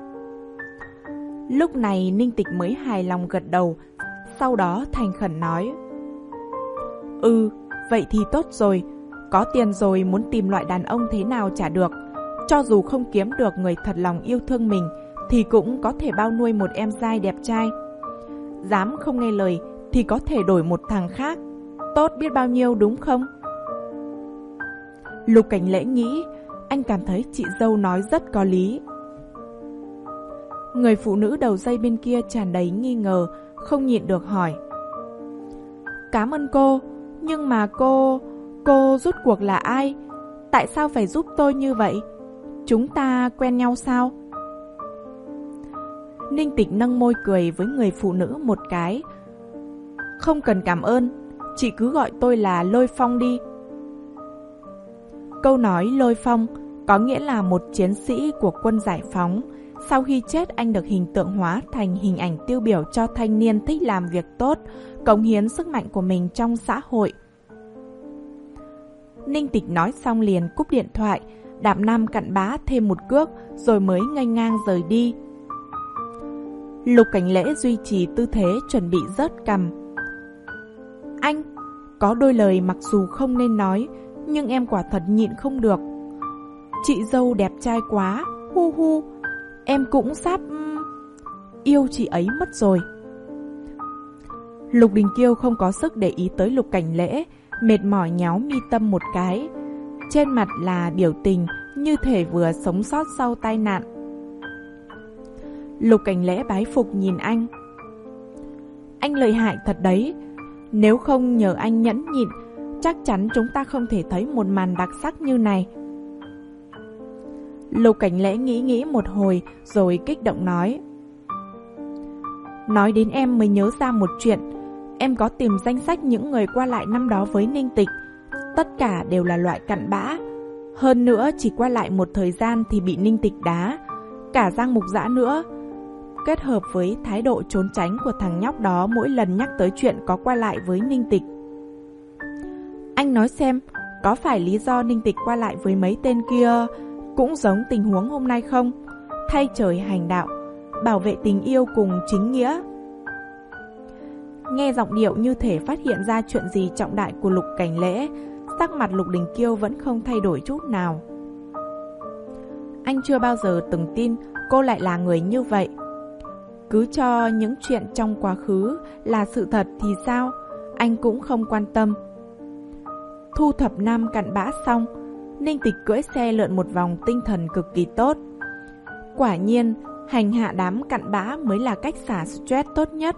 Lúc này Ninh Tịch mới hài lòng gật đầu, sau đó thành khẩn nói. Ừ, vậy thì tốt rồi, có tiền rồi muốn tìm loại đàn ông thế nào chả được. Cho dù không kiếm được người thật lòng yêu thương mình, thì cũng có thể bao nuôi một em trai đẹp trai. Dám không nghe lời thì có thể đổi một thằng khác, tốt biết bao nhiêu đúng không? Lục Cảnh Lễ nghĩ, anh cảm thấy chị dâu nói rất có lý. Người phụ nữ đầu dây bên kia tràn đầy nghi ngờ, không nhịn được hỏi. Cảm ơn cô, nhưng mà cô... cô rốt cuộc là ai? Tại sao phải giúp tôi như vậy? Chúng ta quen nhau sao? Ninh Tịch nâng môi cười với người phụ nữ một cái. Không cần cảm ơn, chị cứ gọi tôi là Lôi Phong đi. Câu nói Lôi Phong có nghĩa là một chiến sĩ của quân giải phóng. Sau khi chết, anh được hình tượng hóa thành hình ảnh tiêu biểu cho thanh niên thích làm việc tốt, cống hiến sức mạnh của mình trong xã hội. Ninh Tịch nói xong liền cúp điện thoại, đạp nam cặn bã thêm một cước rồi mới nghênh ngang rời đi. Lục Cảnh Lễ duy trì tư thế chuẩn bị rớt cằm. Anh, có đôi lời mặc dù không nên nói, nhưng em quả thật nhịn không được. Chị dâu đẹp trai quá, hu hu, em cũng sắp yêu chị ấy mất rồi. Lục Đình Kiêu không có sức để ý tới Lục Cảnh Lễ, mệt mỏi nhéo mi tâm một cái. Trên mặt là biểu tình như thể vừa sống sót sau tai nạn. Lục Cảnh Lễ bái phục nhìn anh. Anh lợi hại thật đấy. Nếu không nhờ anh nhẫn nhịn, chắc chắn chúng ta không thể thấy một màn đặc sắc như này. Lục Cảnh Lễ nghĩ nghĩ một hồi rồi kích động nói. Nói đến em mới nhớ ra một chuyện. Em có tìm danh sách những người qua lại năm đó với Ninh Tịch. Tất cả đều là loại cặn bã. Hơn nữa chỉ qua lại một thời gian thì bị Ninh Tịch đá. Cả Giang Mục Dã nữa. Kết hợp với thái độ trốn tránh của thằng nhóc đó mỗi lần nhắc tới chuyện có qua lại với Ninh Tịch. Anh nói xem, có phải lý do Ninh Tịch qua lại với mấy tên kia cũng giống tình huống hôm nay không? Thay trời hành đạo, bảo vệ tình yêu cùng chính nghĩa. Nghe giọng điệu như thể phát hiện ra chuyện gì trọng đại của Lục Cảnh Lễ, sắc mặt Lục Đình Kiêu vẫn không thay đổi chút nào. Anh chưa bao giờ từng tin cô lại là người như vậy. Cứ cho những chuyện trong quá khứ là sự thật thì sao, anh cũng không quan tâm. Thu thập nam cặn bã xong, Ninh Tịch cưỡi xe lượn một vòng, tinh thần cực kỳ tốt. Quả nhiên, hành hạ đám cặn bã mới là cách xả stress tốt nhất.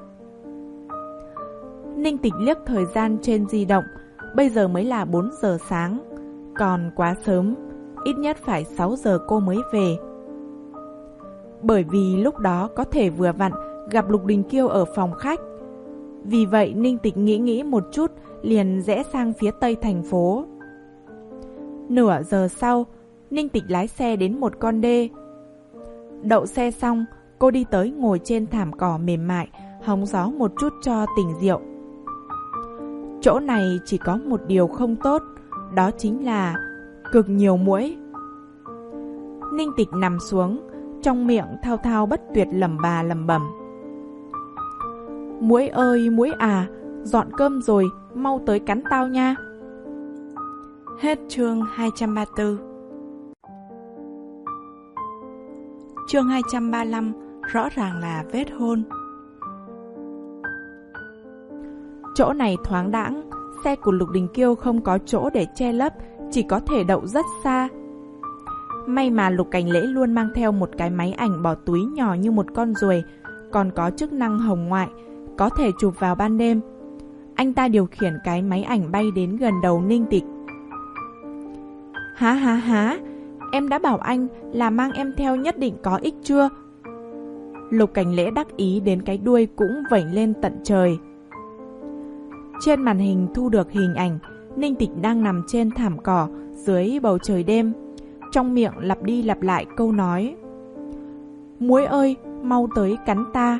Ninh Tịch liếc thời gian trên di động, bây giờ mới là bốn giờ sáng, còn quá sớm, ít nhất phải sáu giờ cô mới về. Bởi vì lúc đó có thể vừa vặn gặp Lục Đình Kiêu ở phòng khách. Vì vậy Ninh Tịch nghĩ nghĩ một chút, liền rẽ sang phía tây thành phố. Nửa giờ sau, Ninh Tịch lái xe đến một con đê. Đậu xe xong, cô đi tới ngồi trên thảm cỏ mềm mại, hóng gió một chút cho tỉnh rượu. Chỗ này chỉ có một điều không tốt, đó chính là cực nhiều muỗi. Ninh Tịch nằm xuống, trong miệng thao thao bất tuyệt lẩm bà lẩm bẩm. Muỗi ơi muỗi à, dọn cơm rồi, mau tới cắn tao nha. Hết chương hai trăm ba mươi tư. Chương hai trăm ba mươi lăm, rõ ràng là vết hôn. Chỗ này thoáng đãng, Xe của Lục Đình Kiêu không có chỗ để che lấp, chỉ có thể đậu rất xa. May mà Lục Cảnh Lễ luôn mang theo một cái máy ảnh bỏ túi nhỏ như một con ruồi, còn có chức năng hồng ngoại, có thể chụp vào ban đêm. Anh ta điều khiển cái máy ảnh bay đến gần đầu Ninh Tịch. Há há há, em đã bảo anh là mang em theo nhất định có ích chưa? Lục Cảnh Lễ đắc ý đến cái đuôi cũng vểnh lên tận trời. Trên màn hình thu được hình ảnh Ninh Tịch đang nằm trên thảm cỏ dưới bầu trời đêm, trong miệng lặp đi lặp lại câu nói: Muỗi ơi, mau tới cắn ta.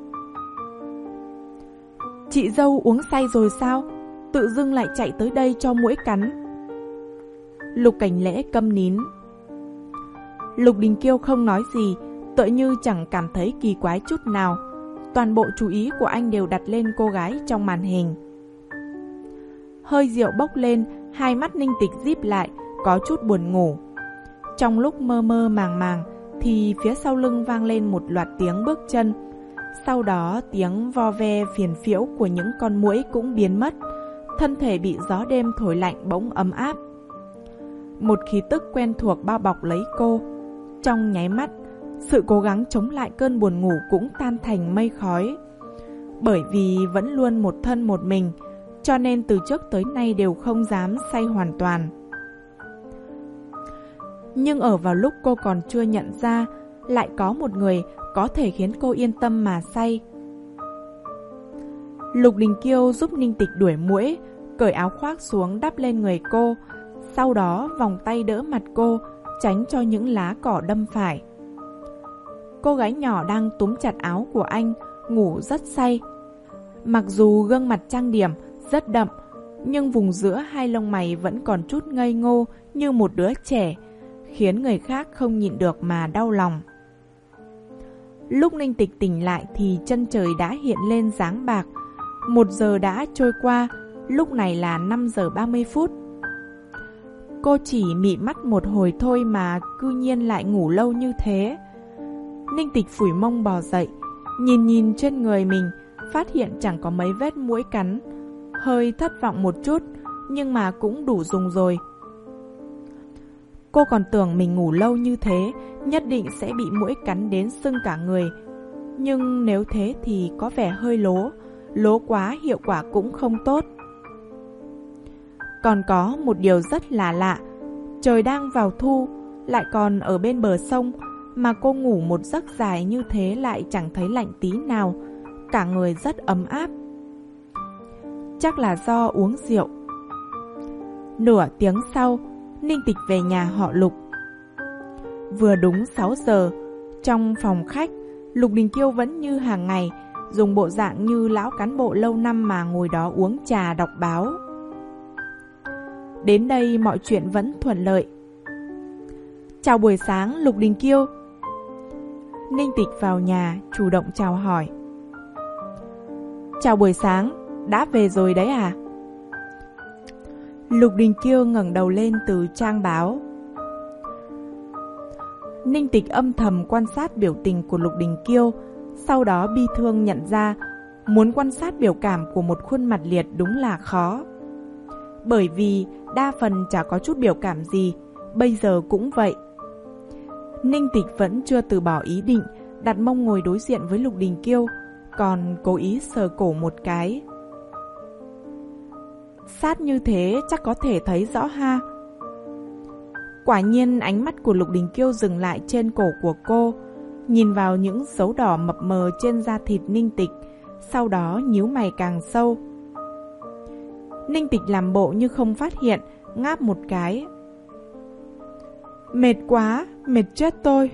Chị dâu uống say rồi sao? Tự dưng lại chạy tới đây cho muỗi cắn. Lục Cảnh Lễ câm nín. Lục Đình Kiêu không nói gì, tựa như chẳng cảm thấy kỳ quái chút nào. Toàn bộ chú ý của anh đều đặt lên cô gái trong màn hình. Hơi rượu bốc lên, hai mắt Ninh Tịch díp lại, có chút buồn ngủ. Trong lúc mơ mơ màng màng thì phía sau lưng vang lên một loạt tiếng bước chân. Sau đó tiếng vo ve phiền phiễu của những con muỗi cũng biến mất. Thân thể bị gió đêm thổi lạnh bỗng ấm áp. Một khí tức quen thuộc bao bọc lấy cô. Trong nháy mắt, sự cố gắng chống lại cơn buồn ngủ cũng tan thành mây khói. Bởi vì vẫn luôn một thân một mình, cho nên từ trước tới nay đều không dám say hoàn toàn. Nhưng ở vào lúc cô còn chưa nhận ra, lại có một người có thể khiến cô yên tâm mà say. Lục Đình Kiêu giúp Ninh Tịch đuổi muỗi, cởi áo khoác xuống đắp lên người cô, sau đó vòng tay đỡ mặt cô, tránh cho những lá cỏ đâm phải. Cô gái nhỏ đang túm chặt áo của anh, ngủ rất say. Mặc dù gương mặt trang điểm rất đậm, nhưng vùng giữa hai lông mày vẫn còn chút ngây ngô như một đứa trẻ, khiến người khác không nhịn được mà đau lòng. Lúc Ninh Tịch tỉnh lại thì chân trời đã hiện lên dáng bạc. Một giờ đã trôi qua, lúc này là năm giờ ba mươi phút. Cô chỉ mị mắt một hồi thôi mà cư nhiên lại ngủ lâu như thế. Ninh Tịch phủi mông bò dậy, nhìn nhìn trên người mình, phát hiện chẳng có mấy vết muỗi cắn. Hơi thất vọng một chút, nhưng mà cũng đủ dùng rồi. Cô còn tưởng mình ngủ lâu như thế, nhất định sẽ bị muỗi cắn đến sưng cả người. Nhưng nếu thế thì có vẻ hơi lố, lố quá hiệu quả cũng không tốt. Còn có một điều rất là lạ, trời đang vào thu, lại còn ở bên bờ sông, mà cô ngủ một giấc dài như thế lại chẳng thấy lạnh tí nào, cả người rất ấm áp. Chắc là do uống rượu. Nửa tiếng sau, Ninh Tịch về nhà họ Lục. Vừa đúng sáu giờ, trong phòng khách, Lục Đình Kiêu vẫn như hàng ngày, dùng bộ dạng như lão cán bộ lâu năm mà ngồi đó uống trà đọc báo. Đến đây mọi chuyện vẫn thuận lợi. Chào buổi sáng Lục Đình Kiêu. Ninh Tịch vào nhà chủ động chào hỏi. Chào buổi sáng, đã về rồi đấy à? Lục Đình Kiêu ngẩng đầu lên từ trang báo. Ninh Tịch âm thầm quan sát biểu tình của Lục Đình Kiêu, sau đó bi thương nhận ra muốn quan sát biểu cảm của một khuôn mặt liệt đúng là khó. Bởi vì đa phần chả có chút biểu cảm gì, bây giờ cũng vậy. Ninh Tịch vẫn chưa từ bỏ ý định đặt mông ngồi đối diện với Lục Đình Kiêu, còn cố ý sờ cổ một cái. Sát như thế chắc có thể thấy rõ ha. Quả nhiên ánh mắt của Lục Đình Kiêu dừng lại trên cổ của cô, nhìn vào những dấu đỏ mập mờ trên da thịt Ninh Tịch, sau đó nhíu mày càng sâu. Ninh Tịch làm bộ như không phát hiện, ngáp một cái. Mệt quá, mệt chết tôi.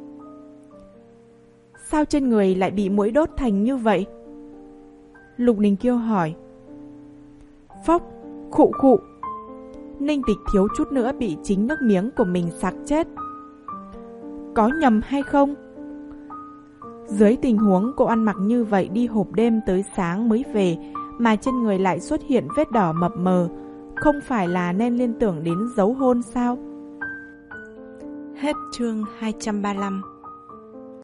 Sao trên người lại bị muỗi đốt thành như vậy? Lục Đình Kiêu hỏi. Phốc, khụ khụ. Ninh Tịch thiếu chút nữa bị chính nước miếng của mình sặc chết. Có nhầm hay không? Dưới tình huống cô ăn mặc như vậy đi hộp đêm tới sáng mới về, mà trên người lại xuất hiện vết đỏ mập mờ, không phải là nên liên tưởng đến dấu hôn sao? Hết chương hai trăm ba mươi lăm.